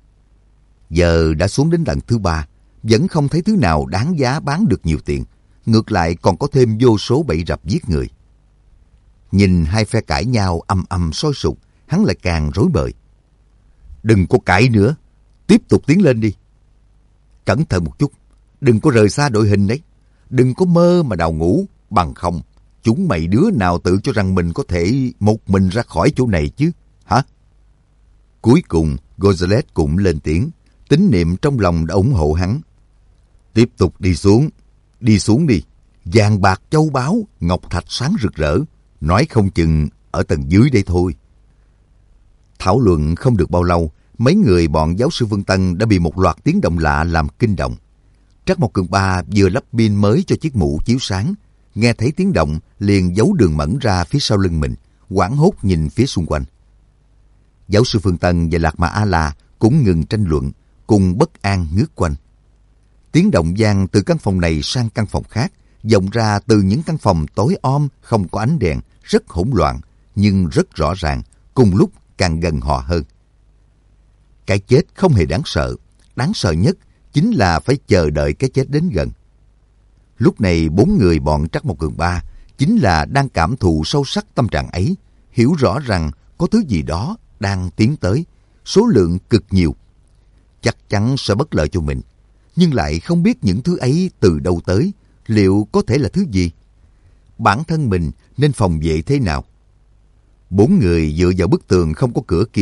Giờ đã xuống đến tầng thứ ba, vẫn không thấy thứ nào đáng giá bán được nhiều tiền, ngược lại còn có thêm vô số bẫy rập giết người. Nhìn hai phe cãi nhau ầm ầm sôi sục, hắn lại càng rối bời. Đừng có cãi nữa, tiếp tục tiến lên đi. Cẩn thận một chút, đừng có rời xa đội hình đấy. Đừng có mơ mà đào ngũ, bằng không chúng mày đứa nào tự cho rằng mình có thể một mình ra khỏi chỗ này chứ, hả? Cuối cùng, Gonzales cũng lên tiếng, tín niệm trong lòng đã ủng hộ hắn. Tiếp tục đi xuống, đi xuống đi. Vàng bạc châu báu, ngọc thạch sáng rực rỡ, nói không chừng ở tầng dưới đây thôi. Thảo luận không được bao lâu, mấy người bọn giáo sư Vương Tân đã bị một loạt tiếng động lạ làm kinh động. Trắc Mộc Cường Ba vừa lắp pin mới cho chiếc mũ chiếu sáng, nghe thấy tiếng động liền giấu Đường Mẫn ra phía sau lưng mình, hoảng hốt nhìn phía xung quanh. Giáo sư Phương Tân và Lạc Ma A-la cũng ngừng tranh luận, cùng bất an ngước quanh. Tiếng động vang từ căn phòng này sang căn phòng khác, vọng ra từ những căn phòng tối om không có ánh đèn, rất hỗn loạn nhưng rất rõ ràng, cùng lúc càng gần họ hơn. Cái chết không hề đáng sợ, đáng sợ nhất chính là phải chờ đợi cái chết đến gần. Lúc này bốn người bọn Trắc Mộc Cường Ba chính là đang cảm thụ sâu sắc tâm trạng ấy, hiểu rõ rằng có thứ gì đó đang tiến tới, số lượng cực nhiều. Chắc chắn sẽ bất lợi cho mình, nhưng lại không biết những thứ ấy từ đâu tới, liệu có thể là thứ gì? Bản thân mình nên phòng vệ thế nào? Bốn người dựa vào bức tường không có cửa kia,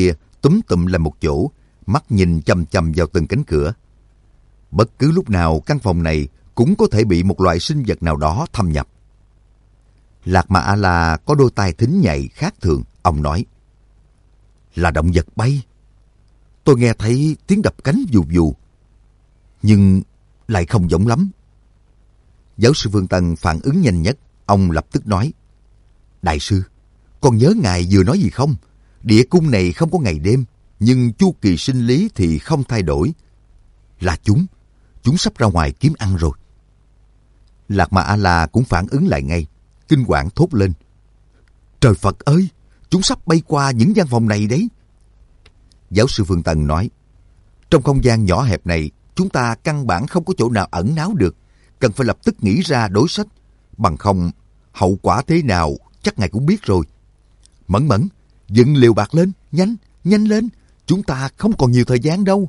túm tụm lại một chỗ, mắt nhìn chằm chằm vào từng cánh cửa. Bất cứ lúc nào căn phòng này cũng có thể bị một loại sinh vật nào đó thâm nhập. Lạc Ma A-la có đôi tai thính nhạy khác thường, ông nói: là động vật bay. Tôi nghe thấy tiếng đập cánh vù vù, nhưng lại không giống lắm. Giáo sư Phương Tân phản ứng nhanh nhất, ông lập tức nói: đại sư, con nhớ ngài vừa nói gì không? Địa cung này không có ngày đêm, nhưng chu kỳ sinh lý thì không thay đổi. Là chúng, chúng sắp ra ngoài kiếm ăn rồi. Lạc Ma A-la cũng phản ứng lại ngay, kinh hoàng thốt lên: trời Phật ơi, chúng sắp bay qua những gian phòng này đấy. Giáo sư Phương Tân nói: trong không gian nhỏ hẹp này, chúng ta căn bản không có chỗ nào ẩn náu được, cần phải lập tức nghĩ ra đối sách, bằng không hậu quả thế nào chắc ngài cũng biết rồi. Mẫn Mẫn, dựng liều bạt lên, nhanh, nhanh lên, chúng ta không còn nhiều thời gian đâu.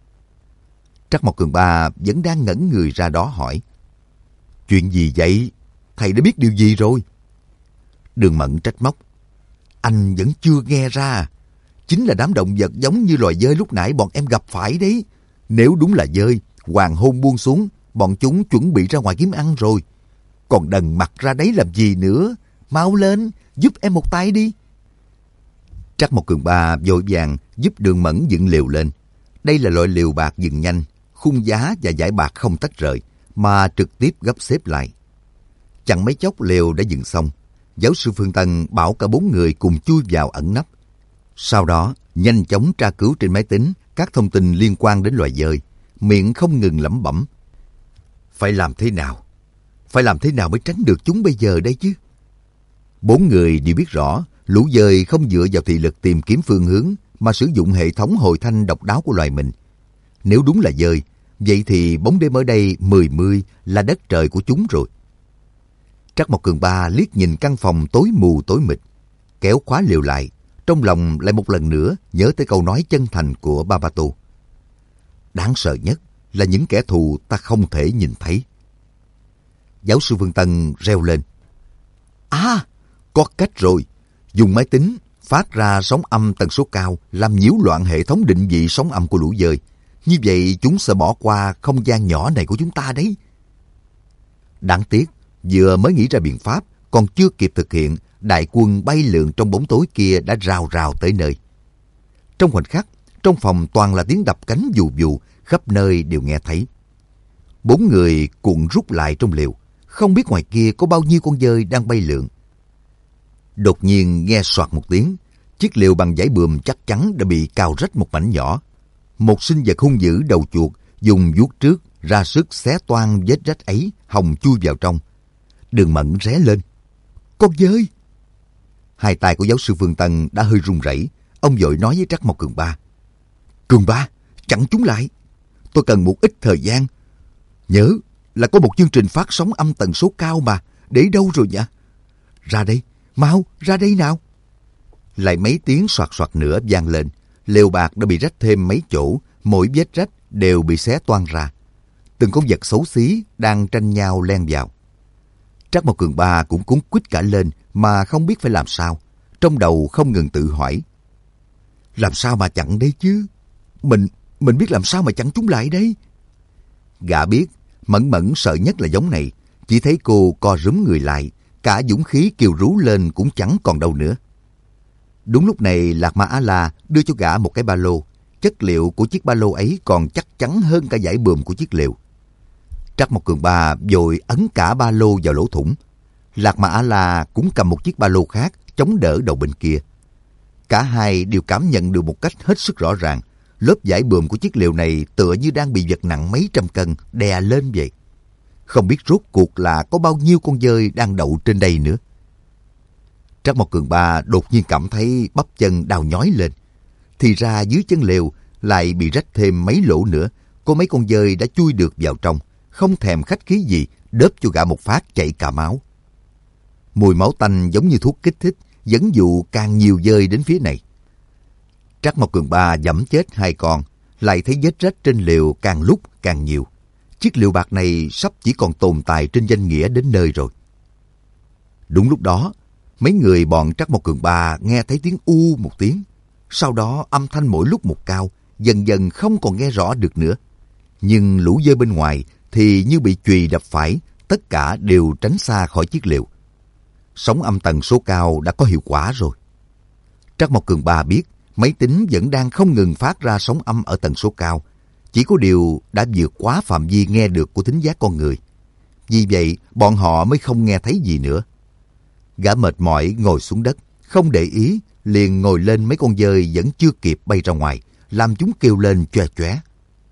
Trắc Mộc Cường Ba vẫn đang ngẩn người ra đó hỏi: chuyện gì vậy? Thầy đã biết điều gì rồi? Đường Mẫn trách móc: anh vẫn chưa nghe ra. Chính là đám động vật giống như loài dơi lúc nãy bọn em gặp phải đấy. Nếu đúng là dơi, hoàng hôn buông xuống, bọn chúng chuẩn bị ra ngoài kiếm ăn rồi. Còn đần mặt ra đấy làm gì nữa? Mau lên, giúp em một tay đi. Trắc Mộc Cường Ba vội vàng giúp Đường Mẫn dựng liều lên. Đây là loại liều bạc dựng nhanh, khung giá và dải bạc không tách rời, mà trực tiếp gấp xếp lại. Chẳng mấy chốc liều đã dựng xong. Giáo sư Phương Tân bảo cả bốn người cùng chui vào ẩn nấp. Sau đó, nhanh chóng tra cứu trên máy tính các thông tin liên quan đến loài dơi, miệng không ngừng lẩm bẩm: phải làm thế nào? Phải làm thế nào mới tránh được chúng bây giờ đây chứ? Bốn người đều biết rõ, lũ dơi không dựa vào thị lực tìm kiếm phương hướng, mà sử dụng hệ thống hồi thanh độc đáo của loài mình. Nếu đúng là dơi, vậy thì bóng đêm ở đây mười mươi là đất trời của chúng rồi. Trắc Mộc Cường Ba liếc nhìn căn phòng tối mù tối mịt, kéo khóa liều lại, trong lòng lại một lần nữa nhớ tới câu nói chân thành của Ba Ba Tô: đáng sợ nhất là những kẻ thù ta không thể nhìn thấy. Giáo sư Phương Tân reo lên: à, có cách rồi. Dùng máy tính phát ra sóng âm tần số cao làm nhiễu loạn hệ thống định vị sóng âm của lũ dơi. Như vậy chúng sẽ bỏ qua không gian nhỏ này của chúng ta đấy. Đáng tiếc, vừa mới nghĩ ra biện pháp, còn chưa kịp thực hiện, đại quân bay lượn trong bóng tối kia đã rào rào tới nơi. Trong khoảnh khắc, trong phòng toàn là tiếng đập cánh vù vù, khắp nơi đều nghe thấy. Bốn người cuộn rút lại trong liều, không biết ngoài kia có bao nhiêu con dơi đang bay lượn. Đột nhiên nghe soạt một tiếng, chiếc liều bằng vải bườm chắc chắn đã bị cào rách một mảnh nhỏ. Một sinh vật hung dữ đầu chuột dùng vuốt trước ra sức xé toang vết rách ấy, hòng chui vào trong. Đường Mẫn ré lên: con dơi! Hai tay của giáo sư Phương Tân đã hơi run rẩy. Ông vội nói với Trắc Mộc Cường Ba: Cường Ba, chặn chúng lại. Tôi cần một ít thời gian. Nhớ là có một chương trình phát sóng âm tần số cao mà. Để đâu rồi nhỉ? Ra đây, mau, ra đây nào. Lại mấy tiếng soạt soạt nữa vang lên. Lều bạc đã bị rách thêm mấy chỗ, mỗi vết rách đều bị xé toang ra. Từng con vật xấu xí đang tranh nhau len vào. Trắc Mộc Cường Ba cũng cuống quýt cả lên mà không biết phải làm sao. Trong đầu không ngừng tự hỏi: làm sao mà chặn đây chứ? Mình, mình biết làm sao mà chặn chúng lại đấy. Gã biết, Mẫn Mẫn sợ nhất là giống này. Chỉ thấy cô co rúm người lại, cả dũng khí kêu rú lên cũng chẳng còn đâu nữa. Đúng lúc này Lạc Ma A-la đưa cho gã một cái ba lô. Chất liệu của chiếc ba lô ấy còn chắc chắn hơn cả dải bườm của chiếc liều. Trắc Mộc Cường Ba vội ấn cả ba lô vào lỗ thủng. Lạc Ma A-la cũng cầm một chiếc ba lô khác chống đỡ đầu bên kia. Cả hai đều cảm nhận được một cách hết sức rõ ràng, lớp vải bườm của chiếc liều này tựa như đang bị vật nặng mấy trăm cân đè lên vậy. Không biết rốt cuộc là có bao nhiêu con dơi đang đậu trên đây nữa. Trắc Mộc Cường Ba đột nhiên cảm thấy bắp chân đau nhói lên. Thì ra dưới chân liều lại bị rách thêm mấy lỗ nữa. Có mấy con dơi đã chui được vào trong, không thèm khách khí gì, đớp cho gã một phát chảy cả máu. Mùi máu tanh giống như thuốc kích thích, dẫn dụ càng nhiều dơi đến phía này. Trắc Mộc Cường Ba giẫm chết hai con, lại thấy vết rách trên liều càng lúc càng nhiều. Chiếc liều bạc này sắp chỉ còn tồn tại trên danh nghĩa đến nơi rồi. Đúng lúc đó, mấy người bọn Trắc Mộc Cường Ba nghe thấy tiếng u một tiếng. Sau đó âm thanh mỗi lúc một cao, dần dần không còn nghe rõ được nữa. Nhưng lũ dơi bên ngoài thì như bị chùy đập phải, tất cả đều tránh xa khỏi chiếc lều. Sóng âm tần số cao đã có hiệu quả rồi. Trắc Mộc Cường Ba biết máy tính vẫn đang không ngừng phát ra sóng âm ở tần số cao, chỉ có điều đã vượt quá phạm vi nghe được của thính giác con người. Vì vậy, bọn họ mới không nghe thấy gì nữa. Gã mệt mỏi ngồi xuống đất, không để ý, liền ngồi lên mấy con dơi vẫn chưa kịp bay ra ngoài, làm chúng kêu lên choe choé.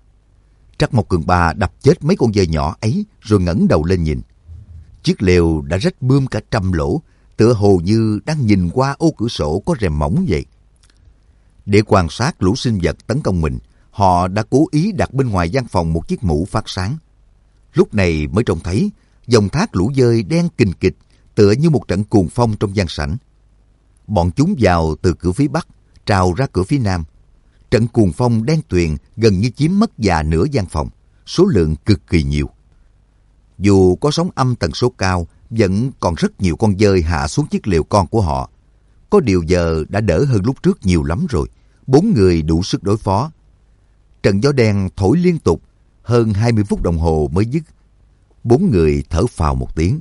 Trắc Mộc Cường Ba đập chết mấy con dơi nhỏ ấy rồi ngẩng đầu lên nhìn. Chiếc lều đã rách bươm cả trăm lỗ, tựa hồ như đang nhìn qua ô cửa sổ có rèm mỏng vậy. Để quan sát lũ sinh vật tấn công mình, họ đã cố ý đặt bên ngoài gian phòng một chiếc mũ phát sáng. Lúc này mới trông thấy dòng thác lũ dơi đen kình kịch, tựa như một trận cuồng phong trong gian sảnh. Bọn chúng vào từ cửa phía bắc, trào ra cửa phía nam. Trận cuồng phong đen tuyền gần như chiếm mất già nửa gian phòng, số lượng cực kỳ nhiều. Dù có sóng âm tần số cao, vẫn còn rất nhiều con dơi hạ xuống chiếc lều con của họ. Có điều giờ đã đỡ hơn lúc trước nhiều lắm rồi, bốn người đủ sức đối phó. Trận gió đen thổi liên tục, hơn hai mươi phút đồng hồ mới dứt. Bốn người thở phào một tiếng.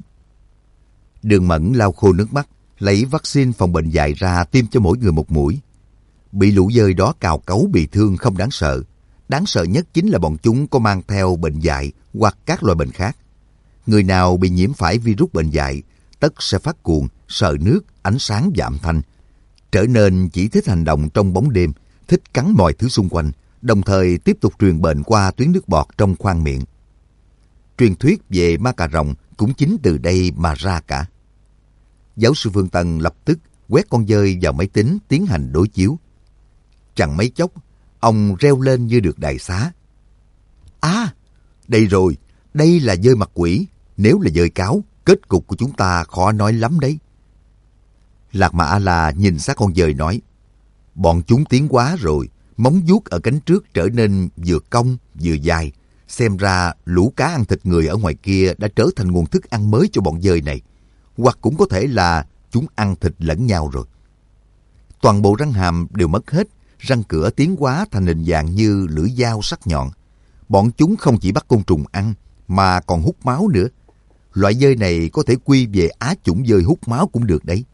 Đường Mẫn lau khô nước mắt, lấy vaccine phòng bệnh dại ra tiêm cho mỗi người một mũi. Bị lũ dơi đó cào cấu bị thương không đáng sợ. Đáng sợ nhất chính là bọn chúng có mang theo bệnh dại hoặc các loại bệnh khác. Người nào bị nhiễm phải virus bệnh dại, tất sẽ phát cuồng, sợ nước, ánh sáng và âm thanh. Trở nên chỉ thích hành động trong bóng đêm, thích cắn mọi thứ xung quanh, đồng thời tiếp tục truyền bệnh qua tuyến nước bọt trong khoang miệng. Truyền thuyết về ma cà rồng cũng chính từ đây mà ra cả. Giáo sư Phương Tân lập tức quét con dơi vào máy tính tiến hành đối chiếu. Chẳng mấy chốc, ông reo lên như được đại xá. À, đây rồi, đây là dơi mặt quỷ. Nếu là dơi cáo, kết cục của chúng ta khó nói lắm đấy. Lạc Mà A-la nhìn sát con dơi nói, bọn chúng tiến quá rồi, móng vuốt ở cánh trước trở nên vừa cong vừa dài. Xem ra lũ cá ăn thịt người ở ngoài kia đã trở thành nguồn thức ăn mới cho bọn dơi này. Hoặc cũng có thể là chúng ăn thịt lẫn nhau rồi. Toàn bộ răng hàm đều mất hết, răng cửa tiến hóa thành hình dạng như lưỡi dao sắc nhọn. Bọn chúng không chỉ bắt côn trùng ăn, mà còn hút máu nữa. Loại dơi này có thể quy về á chủng dơi hút máu cũng được đấy.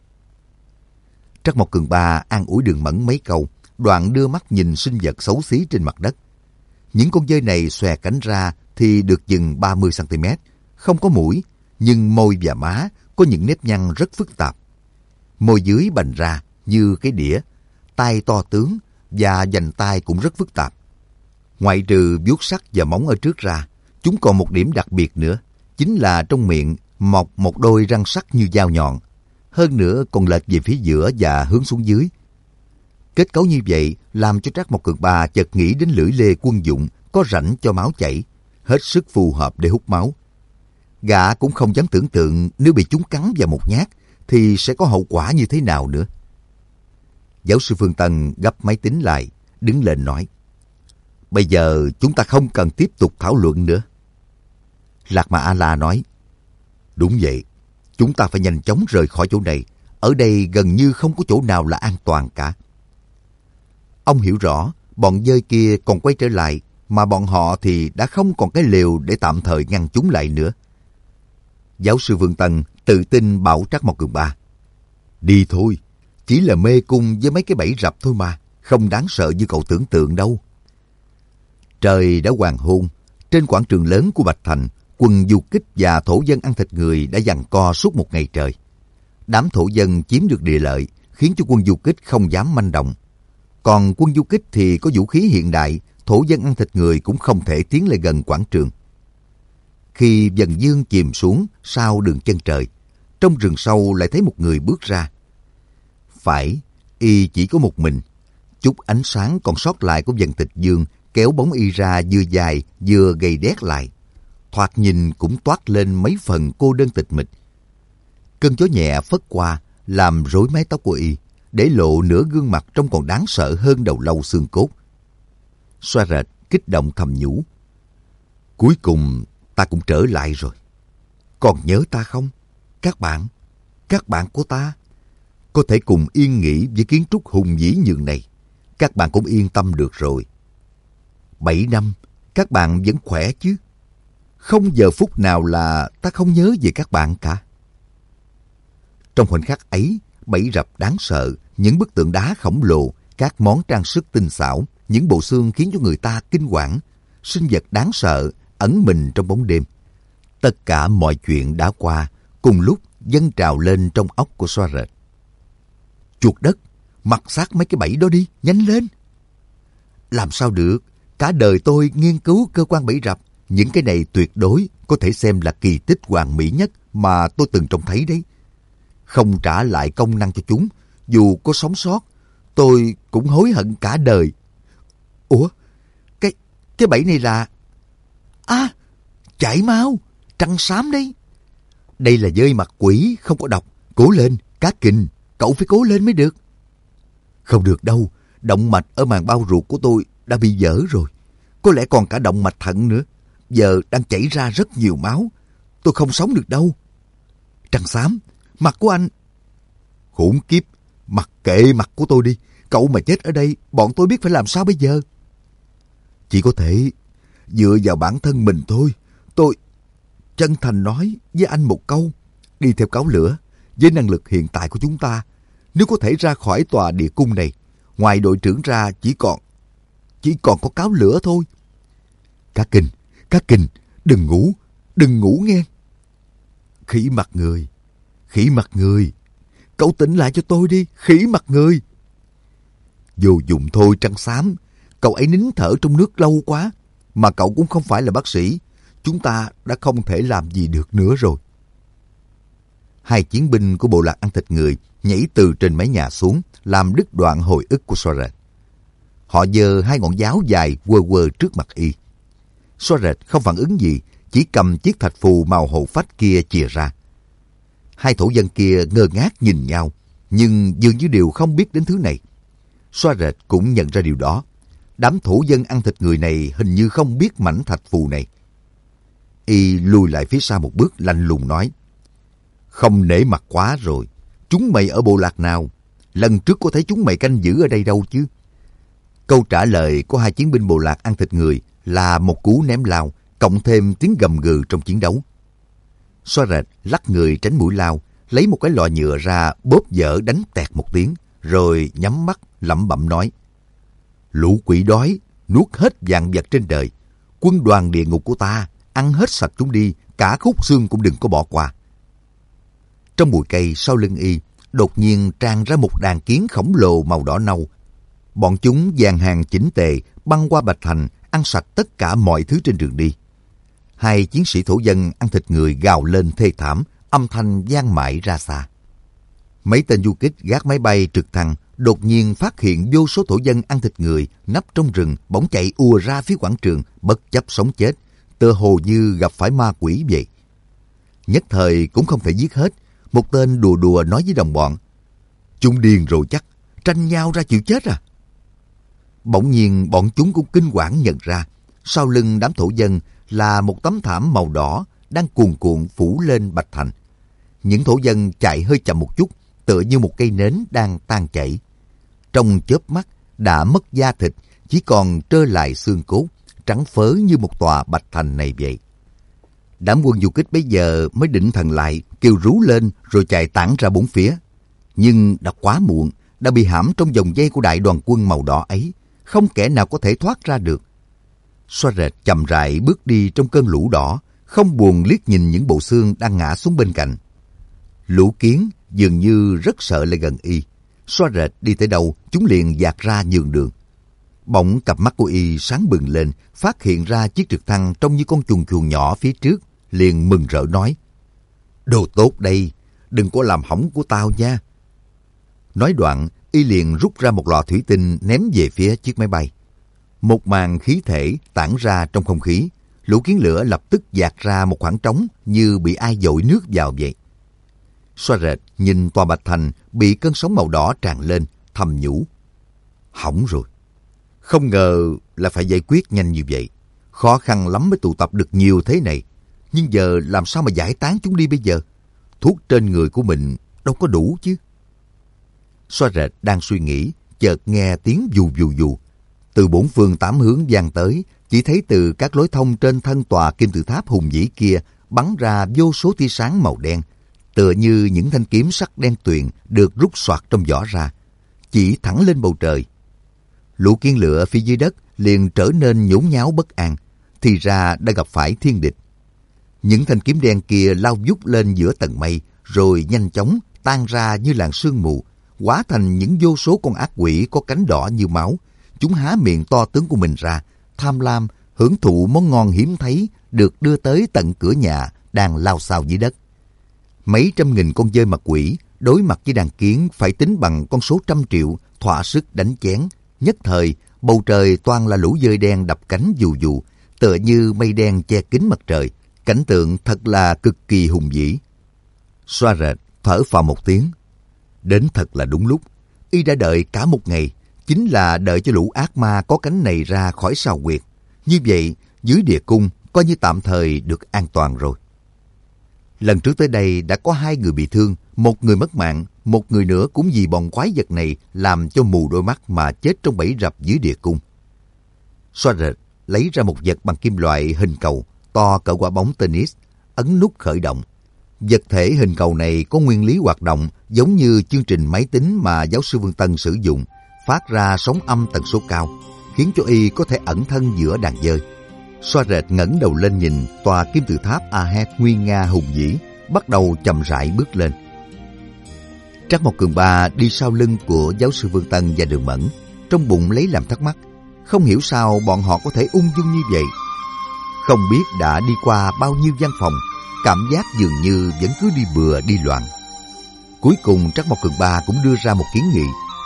Trắc Mộc Cường Ba an ủi Đường Mẫn mấy câu, đoạn đưa mắt nhìn sinh vật xấu xí trên mặt đất. Những con dơi này xòe cánh ra thì được chừng ba mươi xăng ti mét, không có mũi, nhưng môi và má có những nếp nhăn rất phức tạp. Môi dưới bành ra như cái đĩa, tai to tướng và vành tai cũng rất phức tạp. Ngoại trừ vuốt sắc và móng ở trước ra, chúng còn một điểm đặc biệt nữa, chính là trong miệng mọc một đôi răng sắc như dao nhọn. Hơn nữa còn lệch về phía giữa và hướng xuống dưới. Kết cấu như vậy làm cho Trắc Mộc Cường Ba chợt nghĩ đến lưỡi lê quân dụng có rãnh cho máu chảy, hết sức phù hợp để hút máu. Gã cũng không dám tưởng tượng nếu bị chúng cắn vào một nhát thì sẽ có hậu quả như thế nào nữa. Giáo sư Phương Tân gấp máy tính lại, đứng lên nói, bây giờ chúng ta không cần tiếp tục thảo luận nữa. Lạc Mà A-la nói, đúng vậy, chúng ta phải nhanh chóng rời khỏi chỗ này. Ở đây gần như không có chỗ nào là an toàn cả. Ông hiểu rõ, bọn dơi kia còn quay trở lại, mà bọn họ thì đã không còn cái lều để tạm thời ngăn chúng lại nữa. Giáo sư Vương Tân tự tin bảo Trắc Mộc Cường Ba, đi thôi, chỉ là mê cung với mấy cái bẫy rập thôi mà, không đáng sợ như cậu tưởng tượng đâu. Trời đã hoàng hôn, trên quảng trường lớn của Bạch Thành, quân du kích và thổ dân ăn thịt người đã giằng co suốt một ngày trời. Đám thổ dân chiếm được địa lợi, khiến cho quân du kích không dám manh động. Còn quân du kích thì có vũ khí hiện đại, thổ dân ăn thịt người cũng không thể tiến lại gần quảng trường. Khi dần dương chìm xuống sau đường chân trời, trong rừng sâu lại thấy một người bước ra. Phải, y chỉ có một mình. Chút ánh sáng còn sót lại của dần tịch dương kéo bóng y ra vừa dài vừa gầy đét lại. Thoạt nhìn cũng toát lên mấy phần cô đơn tịch mịch. Cơn gió nhẹ phất qua làm rối mái tóc của y, để lộ nửa gương mặt trông còn đáng sợ hơn đầu lâu xương cốt. Xoa rệt kích động thầm nhủ, cuối cùng ta cũng trở lại rồi. Còn nhớ ta không? Các bạn, các bạn của ta có thể cùng yên nghỉ với kiến trúc hùng vĩ nhường này, các bạn cũng yên tâm được rồi. Bảy năm, các bạn vẫn khỏe chứ? Không giờ phút nào là ta không nhớ về các bạn cả. Trong khoảnh khắc ấy, bẫy rập đáng sợ, những bức tượng đá khổng lồ, các món trang sức tinh xảo, những bộ xương khiến cho người ta kinh quản, sinh vật đáng sợ ẩn mình trong bóng đêm. Tất cả mọi chuyện đã qua, cùng lúc dâng trào lên trong óc của Soaret. Chuột đất, mặc xác mấy cái bẫy đó đi, nhanh lên! Làm sao được? Cả đời tôi nghiên cứu cơ quan bẫy rập, những cái này tuyệt đối có thể xem là kỳ tích hoàn mỹ nhất mà tôi từng trông thấy đấy. Không trả lại công năng cho chúng, dù có sống sót, tôi cũng hối hận cả đời. Ủa? Cái cái bẫy này là... À! Chạy mau! Trăng xám đấy! Đây là dơi mặt quỷ, không có độc. Cố lên, Cá Kình, cậu phải cố lên mới được. Không được đâu, động mạch ở màng bao ruột của tôi đã bị vỡ rồi. Có lẽ còn cả động mạch thận nữa. Giờ đang chảy ra rất nhiều máu. Tôi không sống được đâu. Trăng xám, mặt của anh... Khủng khiếp, mặc kệ mặt của tôi đi. Cậu mà chết ở đây, bọn tôi biết phải làm sao bây giờ. Chỉ có thể dựa vào bản thân mình thôi. Tôi chân thành nói với anh một câu. Đi theo cáo lửa, với năng lực hiện tại của chúng ta, nếu có thể ra khỏi tòa địa cung này, ngoài đội trưởng ra chỉ còn... Chỉ còn có cáo lửa thôi. Cá Kình, Cá Kình, đừng ngủ, đừng ngủ nghe. Khỉ mặt người, khỉ mặt người, cậu tỉnh lại cho tôi đi, khỉ mặt người. Vô dụng thôi Trăng Xám, cậu ấy nín thở trong nước lâu quá, mà cậu cũng không phải là bác sĩ. Chúng ta đã không thể làm gì được nữa rồi. Hai chiến binh của bộ lạc ăn thịt người nhảy từ trên mái nhà xuống, làm đứt đoạn hồi ức của Soaret. Họ giơ hai ngọn giáo dài quơ quơ trước mặt y. Soaret không phản ứng gì, chỉ cầm chiếc thạch phù màu hổ phách kia chìa ra. Hai thổ dân kia ngơ ngác nhìn nhau, nhưng dường như đều không biết đến thứ này. Soaret cũng nhận ra điều đó. Đám thổ dân ăn thịt người này hình như không biết mảnh thạch phù này. Y lùi lại phía sau một bước, lạnh lùng nói: Không nể mặt quá rồi. Chúng mày ở bộ lạc nào? Lần trước có thấy chúng mày canh giữ ở đây đâu chứ? Câu trả lời của hai chiến binh bộ lạc ăn thịt người là một cú ném lao, cộng thêm tiếng gầm gừ trong chiến đấu. Soaret lắc người tránh mũi lao, lấy một cái lọ nhựa ra bóp dở đánh tẹt một tiếng, rồi nhắm mắt lẩm bẩm nói: Lũ quỷ đói, nuốt hết vạn vật trên đời. Quân đoàn địa ngục của ta, ăn hết sạch chúng đi, cả khúc xương cũng đừng có bỏ qua. Trong bụi cây sau lưng y, đột nhiên tràn ra một đàn kiến khổng lồ màu đỏ nâu. Bọn chúng dàn hàng chỉnh tề, băng qua Bạch Thành, ăn sạch tất cả mọi thứ trên đường đi. Hai chiến sĩ thổ dân ăn thịt người gào lên thê thảm, âm thanh vang mãi ra xa. Mấy tên du kích gác máy bay trực thăng đột nhiên phát hiện vô số thổ dân ăn thịt người nấp trong rừng bỗng chạy ùa ra phía quảng trường, bất chấp sống chết, tựa hồ như gặp phải ma quỷ vậy. Nhất thời cũng không thể giết hết. Một tên đùa đùa nói với đồng bọn: Chúng điên rồi chắc, tranh nhau ra chịu chết à? Bỗng nhiên bọn chúng cũng kinh hoảng nhận ra, sau lưng đám thổ dân là một tấm thảm màu đỏ đang cuồn cuộn phủ lên Bạch Thành. Những thổ dân chạy hơi chậm một chút, tựa như một cây nến đang tan chảy. Trong chớp mắt đã mất da thịt, chỉ còn trơ lại xương cốt, trắng phớ như một tòa Bạch Thành này vậy. Đám quân du kích bây giờ mới định thần lại, kêu rú lên rồi chạy tản ra bốn phía. Nhưng đã quá muộn, đã bị hãm trong vòng dây của đại đoàn quân màu đỏ ấy, không kẻ nào có thể thoát ra được. Soaret chậm rãi bước đi trong cơn lũ đỏ, không buồn liếc nhìn những bộ xương đang ngã xuống bên cạnh. Lũ kiến dường như rất sợ lại gần y. Soaret đi tới đâu, chúng liền dạt ra nhường đường. Bỗng cặp mắt của y sáng bừng lên, phát hiện ra chiếc trực thăng trông như con chuồn chuồn nhỏ phía trước, liền mừng rỡ nói: Đồ tốt đây, đừng có làm hỏng của tao nha. Nói đoạn, y liền rút ra một lọ thủy tinh ném về phía chiếc máy bay. Một màn khí thể tản ra trong không khí, lũ kiến lửa lập tức dạt ra một khoảng trống như bị ai dội nước vào vậy. Soaret nhìn tòa Bạch Thành bị cơn sóng màu đỏ tràn lên, thầm nhủ: Hỏng rồi. Không ngờ là phải giải quyết nhanh như vậy. Khó khăn lắm mới tụ tập được nhiều thế này. Nhưng giờ làm sao mà giải tán chúng đi bây giờ? Thuốc trên người của mình đâu có đủ chứ. Soaret đang suy nghĩ, chợt nghe tiếng dù dù dù. Từ bốn phương tám hướng vang tới, chỉ thấy từ các lối thông trên thân tòa kim tự tháp hùng vĩ kia bắn ra vô số tia sáng màu đen, tựa như những thanh kiếm sắc đen tuyền được rút xoạt trong vỏ ra, chỉ thẳng lên bầu trời. Lũ kiến lửa phía dưới đất liền trở nên nhốn nháo bất an, thì ra đã gặp phải thiên địch. Những thanh kiếm đen kia lao vút lên giữa tầng mây, rồi nhanh chóng tan ra như làn sương mù, hóa thành những vô số con ác quỷ có cánh đỏ như máu. Chúng há miệng to tướng của mình ra, tham lam, hưởng thụ món ngon hiếm thấy được đưa tới tận cửa nhà đang lao xao dưới đất. Mấy trăm nghìn con dơi mặt quỷ đối mặt với đàn kiến phải tính bằng con số trăm triệu, thỏa sức đánh chén. Nhất thời, bầu trời toan là lũ dơi đen đập cánh dù dù, tựa như mây đen che kín mặt trời. Cảnh tượng thật là cực kỳ hùng vĩ. Xoa rệt thở phào một tiếng. Đến thật là đúng lúc. Y đã đợi cả một ngày, chính là đợi cho lũ ác ma có cánh này ra khỏi sao huyệt. Như vậy, dưới địa cung coi như tạm thời được an toàn rồi. Lần trước tới đây đã có hai người bị thương, một người mất mạng, một người nữa cũng vì bọn quái vật này làm cho mù đôi mắt mà chết trong bẫy rập dưới địa cung. Xoa rệt lấy ra một vật bằng kim loại hình cầu, to cỡ quả bóng tennis, ấn nút khởi động. Vật thể hình cầu này có nguyên lý hoạt động giống như chương trình máy tính mà giáo sư Vương Tân sử dụng, phát ra sóng âm tần số cao, khiến cho y có thể ẩn thân giữa đàn dơi. Xoa rệt ngẩng đầu lên nhìn tòa kim tự tháp Ahed nguy nga hùng vĩ, bắt đầu chậm rãi bước lên. Trắc Mộc Cường Ba đi sau lưng của giáo sư Vương Tân và Đường Mẫn, trong bụng lấy làm thắc mắc, không hiểu sao bọn họ có thể ung dung như vậy. Không biết đã đi qua bao nhiêu gian phòng, cảm giác dường như vẫn cứ đi bừa đi loạn. Cuối cùng Trắc Mộc Cường Ba cũng đưa ra một kiến nghị.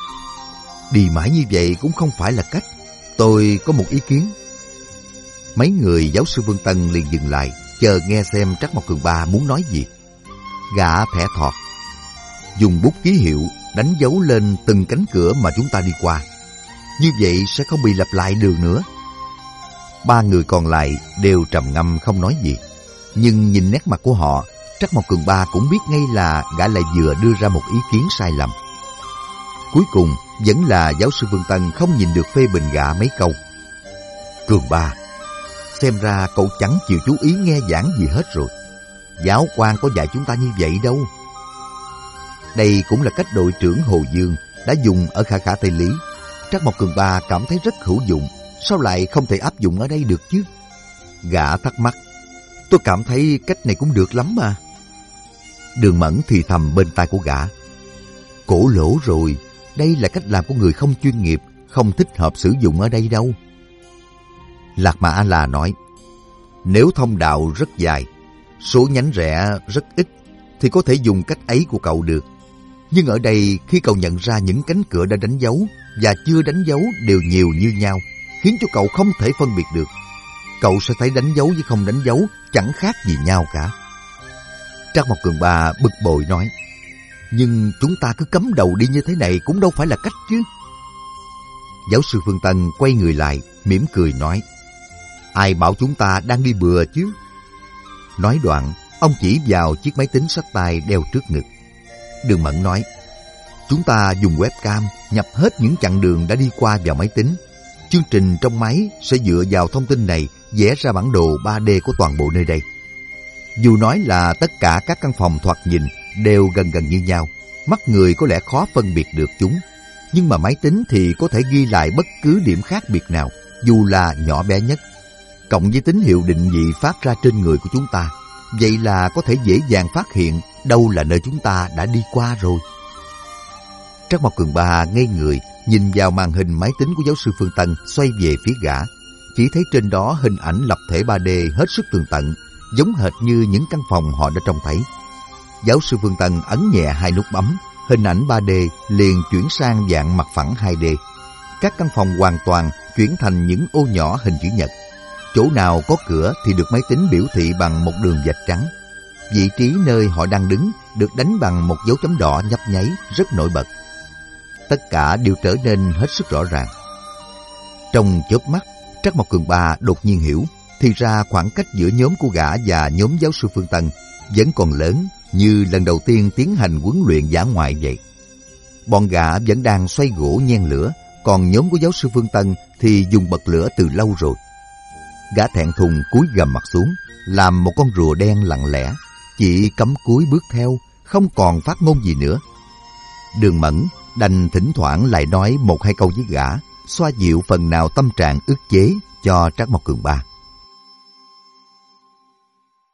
Đi mãi như vậy cũng không phải là cách. Tôi có một ý kiến. Mấy người giáo sư Vương Tân liền dừng lại, chờ nghe xem Trắc Mộc Cường Ba muốn nói gì. Gã thẻ thọt, dùng bút ký hiệu đánh dấu lên từng cánh cửa mà chúng ta đi qua. Như vậy sẽ không bị lặp lại đường nữa. Ba người còn lại đều trầm ngâm không nói gì. Nhưng nhìn nét mặt của họ, Trắc Mộc Cường Ba cũng biết ngay là gã lại vừa đưa ra một ý kiến sai lầm. Cuối cùng vẫn là giáo sư Vương Tân không nhìn được phê bình gã mấy câu. Cường Ba, xem ra cậu chẳng chịu chú ý nghe giảng gì hết rồi. Giáo quan có dạy chúng ta như vậy đâu. Đây cũng là cách đội trưởng Hồ Dương đã dùng ở Khả Khả Tây Lý. Trắc Mộc Cường Ba cảm thấy rất hữu dụng, sao lại không thể áp dụng ở đây được chứ? Gã thắc mắc, tôi cảm thấy cách này cũng được lắm mà. Đường Mẫn thì thầm bên tai của gã, cổ lỗ rồi, đây là cách làm của người không chuyên nghiệp, không thích hợp sử dụng ở đây đâu. Lạc Mà A-la nói, nếu thông đạo rất dài, số nhánh rẽ rất ít, thì có thể dùng cách ấy của cậu được. Nhưng ở đây, khi cậu nhận ra những cánh cửa đã đánh dấu và chưa đánh dấu đều nhiều như nhau, khiến cho cậu không thể phân biệt được. Cậu sẽ thấy đánh dấu với không đánh dấu chẳng khác gì nhau cả. Trắc Mộc Cường Ba bực bội nói, nhưng chúng ta cứ cắm đầu đi như thế này cũng đâu phải là cách chứ. Giáo sư Phương Tân quay người lại, mỉm cười nói, ai bảo chúng ta đang đi bừa chứ. Nói đoạn, ông chỉ vào chiếc máy tính xách tay đeo trước ngực. Đường Mẫn nói, chúng ta dùng webcam nhập hết những chặng đường đã đi qua vào máy tính. Chương trình trong máy sẽ dựa vào thông tin này vẽ ra bản đồ ba D của toàn bộ nơi đây. Dù nói là tất cả các căn phòng thoạt nhìn đều gần gần như nhau, mắt người có lẽ khó phân biệt được chúng, nhưng mà máy tính thì có thể ghi lại bất cứ điểm khác biệt nào, dù là nhỏ bé nhất. Cộng với tín hiệu định vị phát ra trên người của chúng ta, vậy là có thể dễ dàng phát hiện đâu là nơi chúng ta đã đi qua rồi. Trắc Mộc Cường Ba ngây người nhìn vào màn hình máy tính của giáo sư Phương Tân xoay về phía gã, chỉ thấy trên đó hình ảnh lập thể ba D hết sức tường tận, giống hệt như những căn phòng họ đã trông thấy. Giáo sư Phương Tân ấn nhẹ hai nút bấm, hình ảnh ba D liền chuyển sang dạng mặt phẳng hai D. Các căn phòng hoàn toàn chuyển thành những ô nhỏ hình chữ nhật. Chỗ nào có cửa thì được máy tính biểu thị bằng một đường vạch trắng. Vị trí nơi họ đang đứng được đánh bằng một dấu chấm đỏ nhấp nháy rất nổi bật. Tất cả đều trở nên hết sức rõ ràng. Trong chớp mắt, Trắc Mộc Cường Ba đột nhiên hiểu, thì ra khoảng cách giữa nhóm của gã và nhóm giáo sư Phương Tân vẫn còn lớn, như lần đầu tiên tiến hành huấn luyện dã ngoại vậy. bọn gã vẫn đang xoay gỗ nhen lửa, còn nhóm của giáo sư Phương Tân thì dùng bật lửa từ lâu rồi. Gã thẹn thùng cúi gằm mặt xuống, làm một con rùa đen lặng lẽ, chỉ cắm cúi bước theo, không còn phát ngôn gì nữa. Đường Mẫn đành thỉnh thoảng lại nói một hai câu với gã, xoa dịu phần nào tâm trạng ức chế cho Trác Mộc Cường Ba.